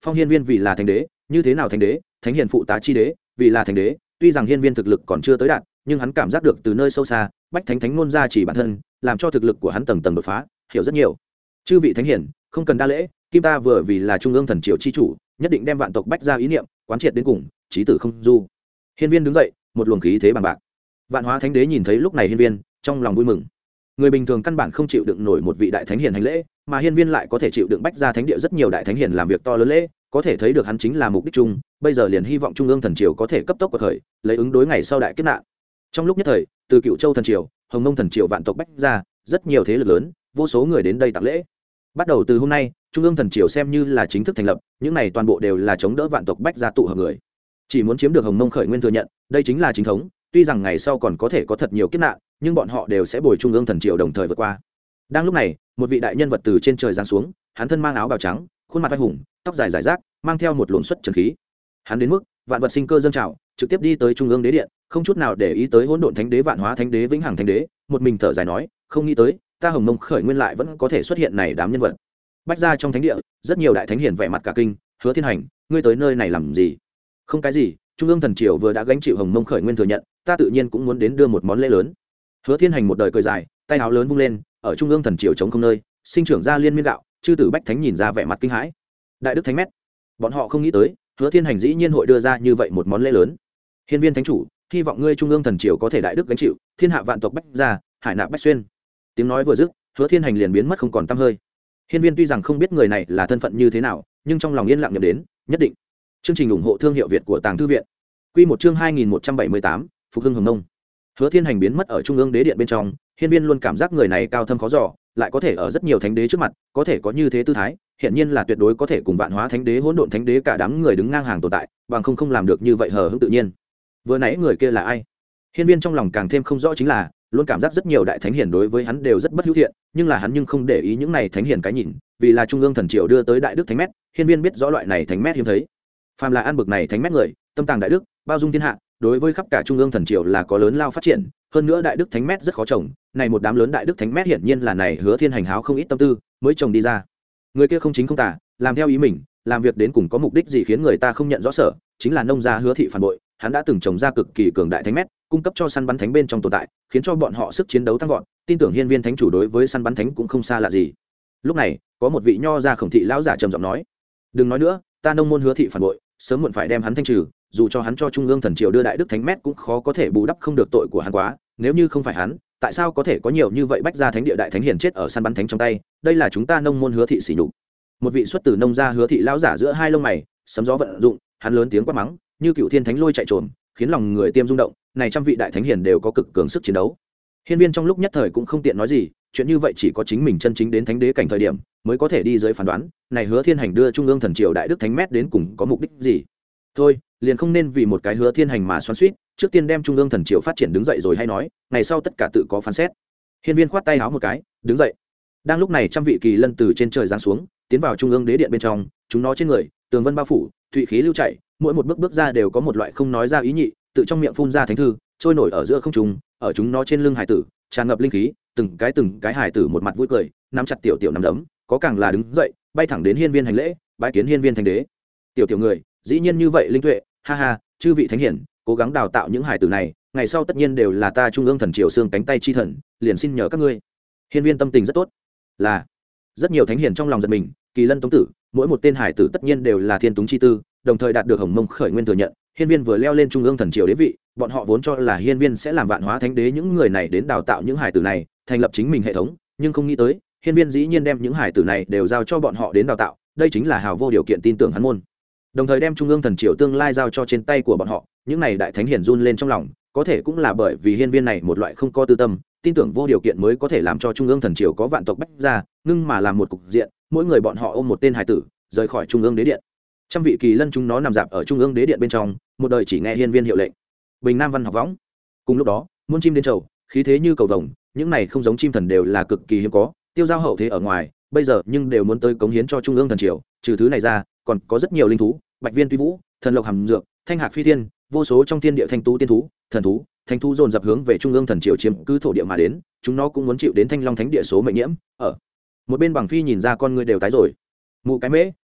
phong hiên viên vì là thánh đế, như thế nào thánh đế, thánh hiền phụ tá chi đế, vì là thánh đế, tuy rằng hiên viên thực lực còn chưa tới đạt, nhưng hắn cảm giác được từ nơi sâu xa bách thánh thánh ngôn ra chỉ bản thân, làm cho thực lực của hắn tầng tầng đột phá, hiểu rất nhiều. Chư vị thánh hiền, không cần đa lễ, kim ta vừa vì là trung ương thần triều chi chủ, nhất định đem vạn tộc bách ra ý niệm quán triệt đến cùng, chí tử không du. Hiên viên đứng dậy, một luồng khí thế bằng bạc. Vạn hóa thánh đế nhìn thấy lúc này hiên viên, trong lòng vui mừng. Người bình thường căn bản không chịu đựng nổi một vị đại thánh hiền hành lễ, mà hiên viên lại có thể chịu đựng bách ra thánh địa rất nhiều đại thánh hiền làm việc to lớn lễ, có thể thấy được hắn chính là mục đích chung. Bây giờ liền hy vọng trung ương thần triều có thể cấp tốc cuộc khởi, lấy ứng đối ngày sau đại kiếp nạn. Trong lúc nhất thời, từ Cựu Châu thần triều, Hồng Mông thần triều vạn tộc bách ra, rất nhiều thế lực lớn, vô số người đến đây tặng lễ. Bắt đầu từ hôm nay, trung ương thần triều xem như là chính thức thành lập, những này toàn bộ đều là chống đỡ vạn tộc bách gia tụ hợp người, chỉ muốn chiếm được Hồng Mông khởi nguyên thừa nhận, đây chính là chính thống. Tuy rằng ngày sau còn có thể có thật nhiều kiếp nạn, nhưng bọn họ đều sẽ bồi trung ương thần triều đồng thời vượt qua. Đang lúc này, một vị đại nhân vật từ trên trời giáng xuống, hắn thân mang áo bào trắng, khuôn mặt vai hùng, tóc dài rải rác, mang theo một luồng xuất trần khí. Hắn đến mức vạn vật sinh cơ dâng trào, trực tiếp đi tới trung ương đế điện, không chút nào để ý tới hỗn độn thánh đế, vạn hóa thánh đế, vĩnh hằng thánh đế, một mình thở dài nói, không nghĩ tới, ta Hồng Mông khởi nguyên lại vẫn có thể xuất hiện này đám nhân vật. Bách ra trong thánh địa, rất nhiều đại thánh hiền vẻ mặt cả kinh, Hứa Thiên Hành, ngươi tới nơi này làm gì? Không cái gì, trung ương thần triều vừa đã gánh chịu Hồng Mông khởi nguyên thừa nhận, ta tự nhiên cũng muốn đến đưa một món lễ lớn. Hứa Thiên Hành một đời cười dài, tay áo lớn vung lên, ở trung ương thần triều chống không nơi, sinh trưởng ra liên miên gạo, chư tử bách thánh nhìn ra vẻ mặt kinh hãi. Đại đức thánh mét, bọn họ không nghĩ tới, Hứa Thiên Hành dĩ nhiên hội đưa ra như vậy một món lễ lớn. Hiên viên thánh chủ, hy vọng ngươi trung ương thần triều có thể đại đức gánh chịu, thiên hạ vạn tộc bách gia, hải nạp bách xuyên. Tiếng nói vừa dứt, Hứa Thiên Hành liền biến mất không còn tăm hơi. Hiên viên tuy rằng không biết người này là thân phận như thế nào, nhưng trong lòng yên lặng nhậm đến, nhất định. Chương trình ủng hộ thương hiệu Việt của Tàng Thư viện. Quy một chương hai nghìn một trăm bảy mươi tám, Phục Hưng Hồng Mông. Hứa Thiên Hành biến mất ở trung ương đế điện bên trong, hiên viên luôn cảm giác người này cao thâm khó dò, lại có thể ở rất nhiều thánh đế trước mặt, có thể có như thế tư thái, hiện nhiên là tuyệt đối có thể cùng vạn hóa thánh đế, hỗn độn thánh đế cả đám người đứng ngang hàng tồn tại, bằng không không làm được như vậy hờ hững tự nhiên. Vừa nãy người kia là ai? Hiên viên trong lòng càng thêm không rõ chính là, luôn cảm giác rất nhiều đại thánh hiền đối với hắn đều rất bất hữu thiện, nhưng là hắn nhưng không để ý những này thánh hiền cái nhìn, vì là trung ương thần triều đưa tới đại đức thánh mét, hiên viên biết rõ loại này thánh mét hiếm thấy. Phàm là ăn bực này thánh mét người, tâm tàng đại đức, bao dung thiên hạ, đối với khắp cả trung ương thần triều là có lớn lao phát triển, hơn nữa đại đức thánh mét rất khó trồng, này một đám lớn đại đức thánh mét hiển nhiên là này Hứa Thiên Hành háo không ít tâm tư mới trồng đi ra. Người kia không chính không tà, làm theo ý mình, làm việc đến cùng có mục đích gì khiến người ta không nhận rõ sở, chính là nông gia Hứa thị phản bội, hắn đã từng trồng ra cực kỳ cường đại thánh mét, cung cấp cho săn bắn thánh bên trong tồn tại, khiến cho bọn họ sức chiến đấu tăng vọt, tin tưởng hiên viên thánh chủ đối với săn bắn thánh cũng không xa lạ gì. Lúc này, có một vị nho gia Khổng thị lão giả trầm giọng nói: "Đừng nói nữa, ta nông môn Hứa thị phản bội, sớm muộn phải đem hắn thanh trừ, dù cho hắn cho trung ương thần triều đưa đại đức thánh mét cũng khó có thể bù đắp không được tội của hắn quá, nếu như không phải hắn, tại sao có thể có nhiều như vậy bách gia thánh địa đại thánh hiền chết ở săn bắn thánh trong tay, đây là chúng ta nông môn Hứa thị sỉ nhục." Một vị xuất từ nông gia Hứa thị lão giả giữa hai lông mày, sấm gió vận dụng, hắn lớn tiếng quát mắng, như cựu thiên thánh lôi chạy trồm, khiến lòng người tiêm rung động, này trăm vị đại thánh hiền đều có cực cường sức chiến đấu. Hiên viên trong lúc nhất thời cũng không tiện nói gì, chuyện như vậy chỉ có chính mình chân chính đến thánh đế cảnh thời điểm mới có thể đi dưới phán đoán, này Hứa Thiên Hành đưa trung ương thần triều đại đức thánh mét đến cùng có mục đích gì. Thôi, liền không nên vì một cái Hứa Thiên Hành mà xoắn xuýt, trước tiên đem trung ương thần triều phát triển đứng dậy rồi hay nói, ngày sau tất cả tự có phán xét. Hiên viên khoát tay áo một cái, đứng dậy. Đang lúc này trăm vị kỳ lân từ trên trời giáng xuống, tiến vào trung ương đế điện bên trong, chúng nó trên người, tường vân bao phủ, thụy khí lưu chảy, mỗi một bước bước ra đều có một loại không nói ra ý nhị, tự trong miệng phun ra thánh thư, trôi nổi ở giữa không trung, ở chúng nó trên lưng hải tử, tràn ngập linh khí, từng cái từng cái hải tử một mặt vui cười, nắm chặt tiểu tiểu nắm đấm, có càng là đứng dậy, bay thẳng đến hiên viên hành lễ, bái kiến hiên viên thánh đế. Tiểu tiểu người, dĩ nhiên như vậy linh tuệ, ha ha, chư vị thánh hiển, cố gắng đào tạo những hải tử này, ngày sau tất nhiên đều là ta trung ương thần triều xương cánh tay chi thần, liền xin nhờ các ngươi. Hiên viên tâm tình rất tốt, là rất nhiều thánh hiển trong lòng giật mình, kỳ lân tống tử, mỗi một tên hải tử tất nhiên đều là thiên túng chi tư, đồng thời đạt được hồng mông khởi nguyên thừa nhận. Hiên viên vừa leo lên trung ương thần triều đế vị, bọn họ vốn cho là hiên viên sẽ làm vạn hóa thánh đế những người này đến đào tạo những hải tử này, thành lập chính mình hệ thống, nhưng không nghĩ tới, hiên viên dĩ nhiên đem những hải tử này đều giao cho bọn họ đến đào tạo, đây chính là hào vô điều kiện tin tưởng hắn môn. Đồng thời đem trung ương thần triều tương lai giao cho trên tay của bọn họ, những này đại thánh hiển run lên trong lòng, có thể cũng là bởi vì hiên viên này một loại không có tư tâm, tin tưởng vô điều kiện mới có thể làm cho trung ương thần triều có vạn tộc bách ra, ngưng mà làm một cục diện, mỗi người bọn họ ôm một tên hải tử, rời khỏi trung ương đế điện. Trăm vị kỳ lân chúng nó nằm dạp ở trung ương đế điện bên trong, một đời chỉ nghe hiên viên hiệu lệnh. Bình Nam văn học võng. Cùng lúc đó, muôn chim đến chầu, khí thế như cầu vồng, những này không giống chim thần đều là cực kỳ hiếm có, tiêu giao hậu thế ở ngoài, bây giờ nhưng đều muốn tới cống hiến cho trung ương thần triều, trừ thứ này ra, còn có rất nhiều linh thú, bạch viên tuy vũ, thần lộc hàm dược, thanh hạc phi thiên, vô số trong thiên địa thanh tú tiên thú, thần thú, thanh thú dồn dập hướng về trung ương thần triều chiếm cứ thổ địa mà đến, chúng nó cũng muốn chịu đến thanh long thánh địa số mệnh nhiễm. Ở một bên bằng phi nhìn ra con người đều tái rồi. Mụ cái mễ,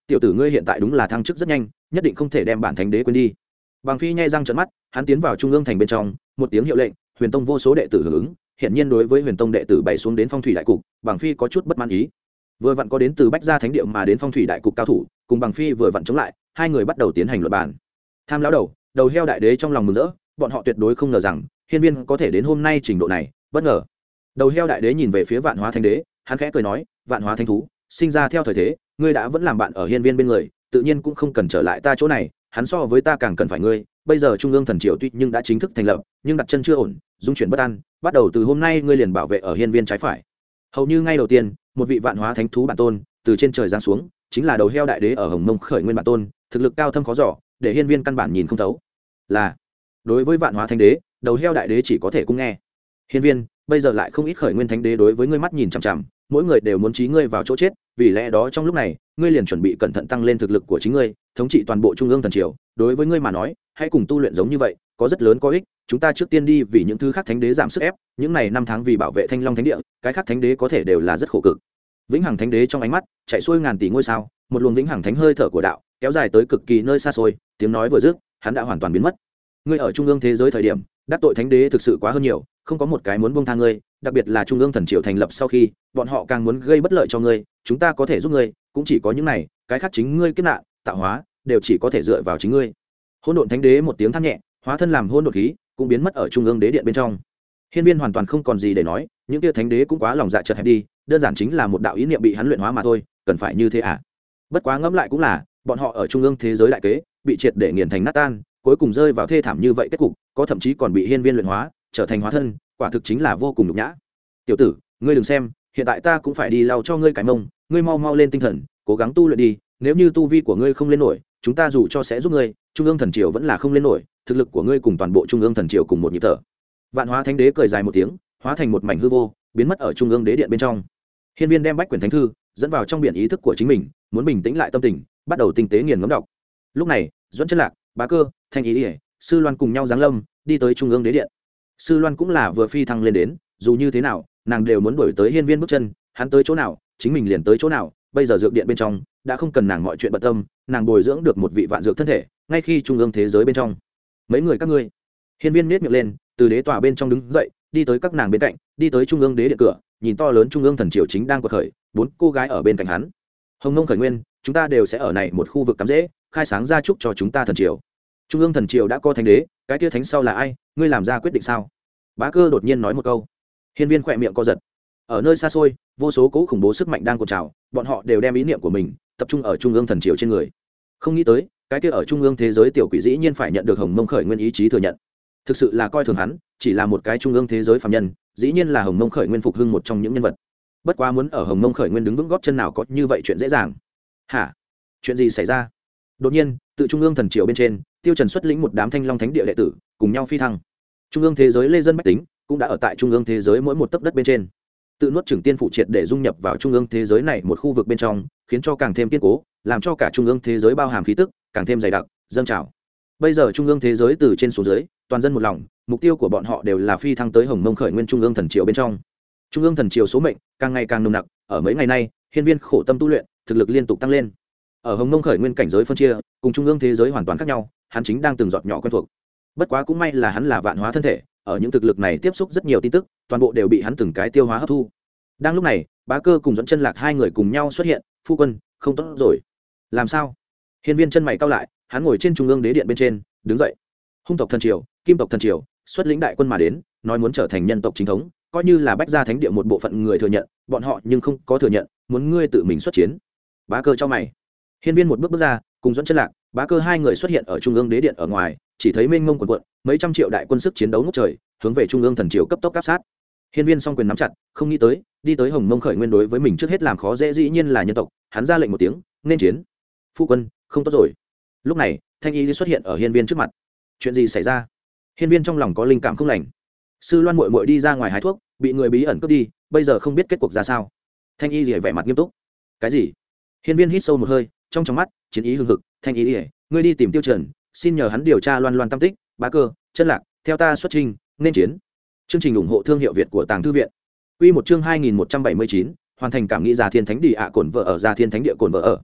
tiểu tử ngươi hiện tại đúng là thăng chức rất nhanh, nhất định không thể đem bản thánh đế quên đi. Bằng Phi nhai răng trợn mắt, hắn tiến vào trung ương thành bên trong, một tiếng hiệu lệnh, Huyền Tông vô số đệ tử hưởng ứng, hiện nhiên đối với Huyền Tông đệ tử bày xuống đến phong thủy đại cục, Bằng Phi có chút bất mãn ý. Vừa vặn có đến từ Bách Gia Thánh địa mà đến phong thủy đại cục cao thủ, cùng Bằng Phi vừa vặn chống lại, hai người bắt đầu tiến hành luận bàn. Tham lão đầu, đầu heo đại đế trong lòng mừng rỡ, bọn họ tuyệt đối không ngờ rằng Hiên Viên có thể đến hôm nay trình độ này, bất ngờ. Đầu heo đại đế nhìn về phía Vạn Hóa Thánh đế, hắn khẽ cười nói, Vạn Hóa Thánh thú, sinh ra theo thời thế, ngươi đã vẫn làm bạn ở Hiên Viên bên người, tự nhiên cũng không cần trở lại ta chỗ này, hắn so với ta càng cần phải ngươi. Bây giờ trung ương thần triều tuy nhưng đã chính thức thành lập, nhưng đặt chân chưa ổn, dung chuyển bất an, bắt đầu từ hôm nay ngươi liền bảo vệ ở Hiên Viên trái phải. Hầu như ngay đầu tiên, một vị Vạn Hóa Thánh thú bản tôn từ trên trời giáng xuống, chính là đầu heo đại đế ở Hồng Mông khởi nguyên bản tôn, thực lực cao thâm khó dò, để Hiên Viên căn bản nhìn không thấu. Là đối với Vạn Hóa Thánh đế, đầu heo đại đế chỉ có thể cung nghe. Hiên Viên, bây giờ lại không ít khởi nguyên thánh đế đối với ngươi mắt nhìn chằm chằm, mỗi người đều muốn trí ngươi vào chỗ chết, vì lẽ đó trong lúc này, ngươi liền chuẩn bị cẩn thận tăng lên thực lực của chính ngươi, thống trị toàn bộ trung ương thần triều. Đối với ngươi mà nói, hãy cùng tu luyện giống như vậy, có rất lớn có ích. Chúng ta trước tiên đi vì những thứ khác thánh đế giảm sức ép, những này năm tháng vì bảo vệ Thanh Long Thánh địa, cái khác thánh đế có thể đều là rất khổ cực. Vĩnh Hằng Thánh đế trong ánh mắt chạy xuôi ngàn tỷ ngôi sao, một luồng vĩnh hằng thánh hơi thở của đạo kéo dài tới cực kỳ nơi xa xôi, tiếng nói vừa dứt, hắn đã hoàn toàn biến mất. Ngươi ở trung ương thế giới thời điểm, đắc tội thánh đế thực sự quá hơn nhiều, không có một cái muốn buông tha ngươi, đặc biệt là trung ương thần triều thành lập sau khi, bọn họ càng muốn gây bất lợi cho ngươi, chúng ta có thể giúp ngươi, cũng chỉ có những này, cái khác chính ngươi kiếp nạn, tạo hóa, đều chỉ có thể dựa vào chính ngươi. Hỗn độn thánh đế một tiếng than nhẹ, hóa thân làm hỗn độn khí, cũng biến mất ở trung ương đế điện bên trong. Hiên Viên hoàn toàn không còn gì để nói, những kia thánh đế cũng quá lòng dạ chật hẹp đi, đơn giản chính là một đạo ý niệm bị hắn luyện hóa mà thôi, cần phải như thế à? Bất quá ngẫm lại cũng là, bọn họ ở trung ương thế giới đại kế, bị triệt để nghiền thành nát tan, cuối cùng rơi vào thê thảm như vậy kết cục, có thậm chí còn bị Hiên Viên luyện hóa, trở thành hóa thân, quả thực chính là vô cùng nhục nhã. Tiểu tử, ngươi đừng xem, hiện tại ta cũng phải đi lau cho ngươi cái mông, ngươi mau mau lên tinh thần, cố gắng tu luyện đi, nếu như tu vi của ngươi không lên nổi, chúng ta dù cho sẽ giúp ngươi, trung ương thần triều vẫn là không lên nổi, thực lực của ngươi cùng toàn bộ trung ương thần triều cùng một nhịp thở. Vạn Hóa Thánh đế cười dài một tiếng, hóa thành một mảnh hư vô, biến mất ở trung ương đế điện bên trong. Hiên Viên đem bách quyển thánh thư dẫn vào trong biển ý thức của chính mình, muốn bình tĩnh lại tâm tình, bắt đầu tinh tế nghiền ngẫm đọc. Lúc này, Duẫn Chân Lạc, Bá Cơ, Thanh Ý Ỉa, Sư Loan cùng nhau giáng lâm, đi tới trung ương đế điện. Sư Loan cũng là vừa phi thăng lên đến, dù như thế nào, nàng đều muốn đuổi tới Hiên Viên bước chân, hắn tới chỗ nào, chính mình liền tới chỗ nào. Bây giờ dược điện bên trong đã không cần nàng mọi chuyện bận tâm, nàng bồi dưỡng được một vị vạn dược thân thể, ngay khi trung ương thế giới bên trong. Mấy người các ngươi. Hiên Viên nhếch miệng lên, từ đế tòa bên trong đứng dậy, đi tới các nàng bên cạnh, đi tới trung ương đế điện cửa, nhìn to lớn trung ương thần triều chính đang quật khởi, bốn cô gái ở bên cạnh hắn. Hồng Mông khởi nguyên, chúng ta đều sẽ ở này một khu vực cắm rễ, khai sáng ra chúc cho chúng ta thần triều. Trung ương thần triều đã có thánh đế, cái kia thánh sau là ai, ngươi làm ra quyết định sao? Bá Cơ đột nhiên nói một câu. Hiên Viên khỏe miệng co giật. Ở nơi xa xôi, vô số cỗ khủng bố sức mạnh đang cuộn trào, bọn họ đều đem ý niệm của mình tập trung ở trung ương thần triều trên người. Không nghĩ tới, cái kia ở trung ương thế giới tiểu quỷ dĩ nhiên phải nhận được Hồng Mông khởi nguyên ý chí thừa nhận. Thực sự là coi thường hắn, chỉ là một cái trung ương thế giới phàm nhân, dĩ nhiên là Hồng Mông khởi nguyên phục hưng một trong những nhân vật. Bất quá muốn ở Hồng Mông khởi nguyên đứng vững gót chân nào có như vậy chuyện dễ dàng. Hả? Chuyện gì xảy ra? Đột nhiên, tự trung ương thần triều bên trên, Tiêu Trần xuất lĩnh một đám Thanh Long Thánh địa đệ tử, cùng nhau phi thăng. Trung ương thế giới lê dân bách tính, cũng đã ở tại trung ương thế giới mỗi một tấc đất bên trên. Tự nuốt chửng tiên phụ triệt để dung nhập vào trung ương thế giới này một khu vực bên trong, khiến cho càng thêm kiên cố, làm cho cả trung ương thế giới bao hàm khí tức càng thêm dày đặc, dâng trào. Bây giờ trung ương thế giới từ trên xuống dưới, toàn dân một lòng, mục tiêu của bọn họ đều là phi thăng tới Hồng Mông khởi nguyên trung ương thần triều bên trong. Trung ương thần triều số mệnh càng ngày càng nồng nặc, ở mấy ngày nay, Hiên Viên khổ tâm tu luyện, thực lực liên tục tăng lên. Ở Hồng Mông khởi nguyên cảnh giới phân chia, cùng trung ương thế giới hoàn toàn khác nhau, hắn chính đang từng giọt nhỏ quen thuộc. Bất quá cũng may là hắn là vạn hóa thân thể, ở những thực lực này tiếp xúc rất nhiều tin tức, toàn bộ đều bị hắn từng cái tiêu hóa hấp thu. Đang lúc này, Bá Cơ cùng Duẫn Chân Lạc hai người cùng nhau xuất hiện, "Phu quân, không tốt rồi." "Làm sao?" Hiên Viên chân mày cau lại, hắn ngồi trên trung ương đế điện bên trên, đứng dậy. Hung tộc thần triều, Kim tộc thần triều, xuất lĩnh đại quân mà đến, nói muốn trở thành nhân tộc chính thống, coi như là Bách Gia Thánh địa một bộ phận người thừa nhận, bọn họ nhưng không có thừa nhận, muốn ngươi tự mình xuất chiến. Bá Cơ cho mày. Hiên Viên một bước bước ra, cùng Duẫn Chân Lạc, Bá Cơ hai người xuất hiện ở trung ương đế điện ở ngoài, chỉ thấy mênh mông quần quận, mấy trăm triệu đại quân sức chiến đấu ngút trời, hướng về trung ương thần triều cấp tốc áp sát. Hiên Viên song quyền nắm chặt, không nghĩ tới, đi tới Hồng Mông khởi nguyên đối với mình trước hết làm khó dễ dĩ nhiên là nhân tộc, hắn ra lệnh một tiếng, nên chiến. Phu quân, không tốt rồi. Lúc này, Thanh Y xuất hiện ở Hiên Viên trước mặt. Chuyện gì xảy ra? Hiên Viên trong lòng có linh cảm không lành. Sư Loan muội muội đi ra ngoài hái thuốc, bị người bí ẩn cướp đi, bây giờ không biết kết cục ra sao. Thanh Y liễu vẻ mặt nghiêm túc. Cái gì? Hiên Viên hít sâu một hơi, trong trong mắt chiến ý hừng hực. Thanh Y liễu, ngươi đi tìm Tiêu Trần, xin nhờ hắn điều tra Loan Loan tâm tích. Bá Cơ, Chân Lạc, theo ta xuất trình, nên chiến. Chương trình ủng hộ thương hiệu Việt của Tàng Thư viện. Quy một chương hai nghìn một trăm bảy mươi chín, hoàn thành cảm nghĩ Già Thiên Thánh Địa ạ cổn vợ ở Già Thiên Thánh Địa cổn vợ ở.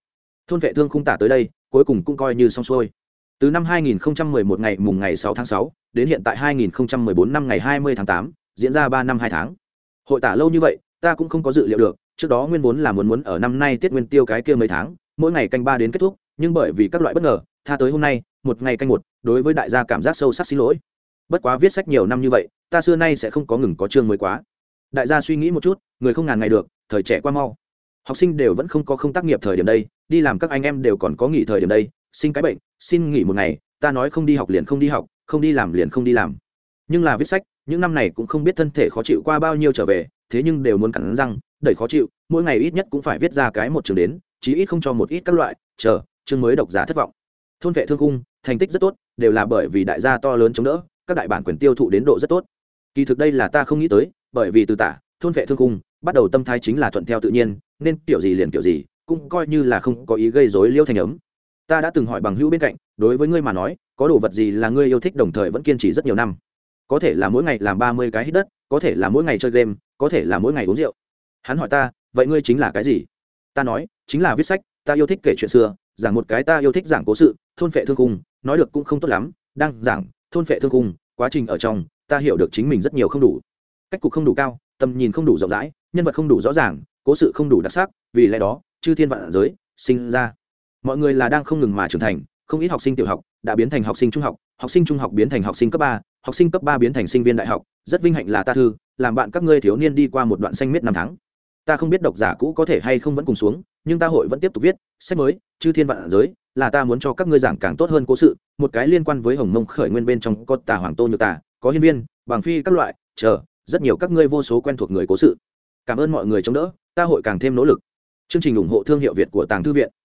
thôn vệ thương khung tả tới đây cuối cùng cũng coi như xong xuôi. Từ năm hai nghìn không trăm mười một ngày mùng ngày sáu tháng sáu đến hiện tại hai nghìn không trăm mười bốn năm ngày hai mươi tháng tám, diễn ra ba năm hai tháng. Hội tả lâu như vậy, ta cũng không có dự liệu được, trước đó nguyên vốn là muốn muốn ở năm nay tiết nguyên tiêu cái kia mấy tháng, mỗi ngày canh ba đến kết thúc, nhưng bởi vì các loại bất ngờ, tha tới hôm nay, một ngày canh một, đối với đại gia cảm giác sâu sắc xin lỗi. Bất quá viết sách nhiều năm như vậy, ta xưa nay sẽ không có ngừng có chương mới quá. Đại gia suy nghĩ một chút, người không ngàn ngày được, thời trẻ qua mau. Học sinh đều vẫn không có không tác nghiệp thời điểm đây, đi làm các anh em đều còn có nghỉ thời điểm đây, sinh cái bệnh, xin nghỉ một ngày, ta nói không đi học liền không đi học, không đi làm liền không đi làm. Nhưng là viết sách, những năm này cũng không biết thân thể khó chịu qua bao nhiêu trở về, thế nhưng đều muốn cắn răng, đẩy khó chịu, mỗi ngày ít nhất cũng phải viết ra cái một chương đến, chí ít không cho một ít các loại, chờ, chương mới độc giả thất vọng. Thôn vệ thương cung, thành tích rất tốt, đều là bởi vì đại gia to lớn chống đỡ, các đại bản quyền tiêu thụ đến độ rất tốt. Kỳ thực đây là ta không nghĩ tới, bởi vì từ tả, thôn vệ thương cung, bắt đầu tâm thái chính là thuận theo tự nhiên, nên kiểu gì liền kiểu gì, cũng coi như là không có ý gây rối liêu thành ấm. Ta đã từng hỏi bằng hữu bên cạnh, đối với ngươi mà nói, có đồ vật gì là ngươi yêu thích đồng thời vẫn kiên trì rất nhiều năm? Có thể là mỗi ngày làm ba mươi cái hít đất, có thể là mỗi ngày chơi game, có thể là mỗi ngày uống rượu. Hắn hỏi ta, vậy ngươi chính là cái gì? Ta nói, chính là viết sách, ta yêu thích kể chuyện xưa, giảng một cái ta yêu thích giảng cố sự, thôn vệ thương cung, nói được cũng không tốt lắm, đang giảng thôn vệ thương cung, quá trình ở trong, ta hiểu được chính mình rất nhiều không đủ, cách cục không đủ cao, tầm nhìn không đủ rộng rãi, nhân vật không đủ rõ ràng, cố sự không đủ đặc sắc, vì lẽ đó, chư thiên vạn giới sinh ra, mọi người là đang không ngừng mà trưởng thành, không ít học sinh tiểu học đã biến thành học sinh trung học, học sinh trung học biến thành học sinh cấp ba, học sinh cấp ba biến thành sinh viên đại học, rất vinh hạnh là ta thư làm bạn các ngươi thiếu niên đi qua một đoạn xanh miết năm tháng. Ta không biết độc giả cũ có thể hay không vẫn cùng xuống, nhưng ta hội vẫn tiếp tục viết sách mới, chư thiên vạn giới, là ta muốn cho các ngươi giảng càng tốt hơn cố sự, một cái liên quan với Hồng Mông khởi nguyên bên trong có Tả Hoàng Tô Nhược Tả, có Hiên Viên, Bàng Phi các loại, chờ, rất nhiều các ngươi vô số quen thuộc người cố sự. Cảm ơn mọi người chống đỡ, ta hội càng thêm nỗ lực. Chương trình ủng hộ thương hiệu Việt của Tàng Thư viện.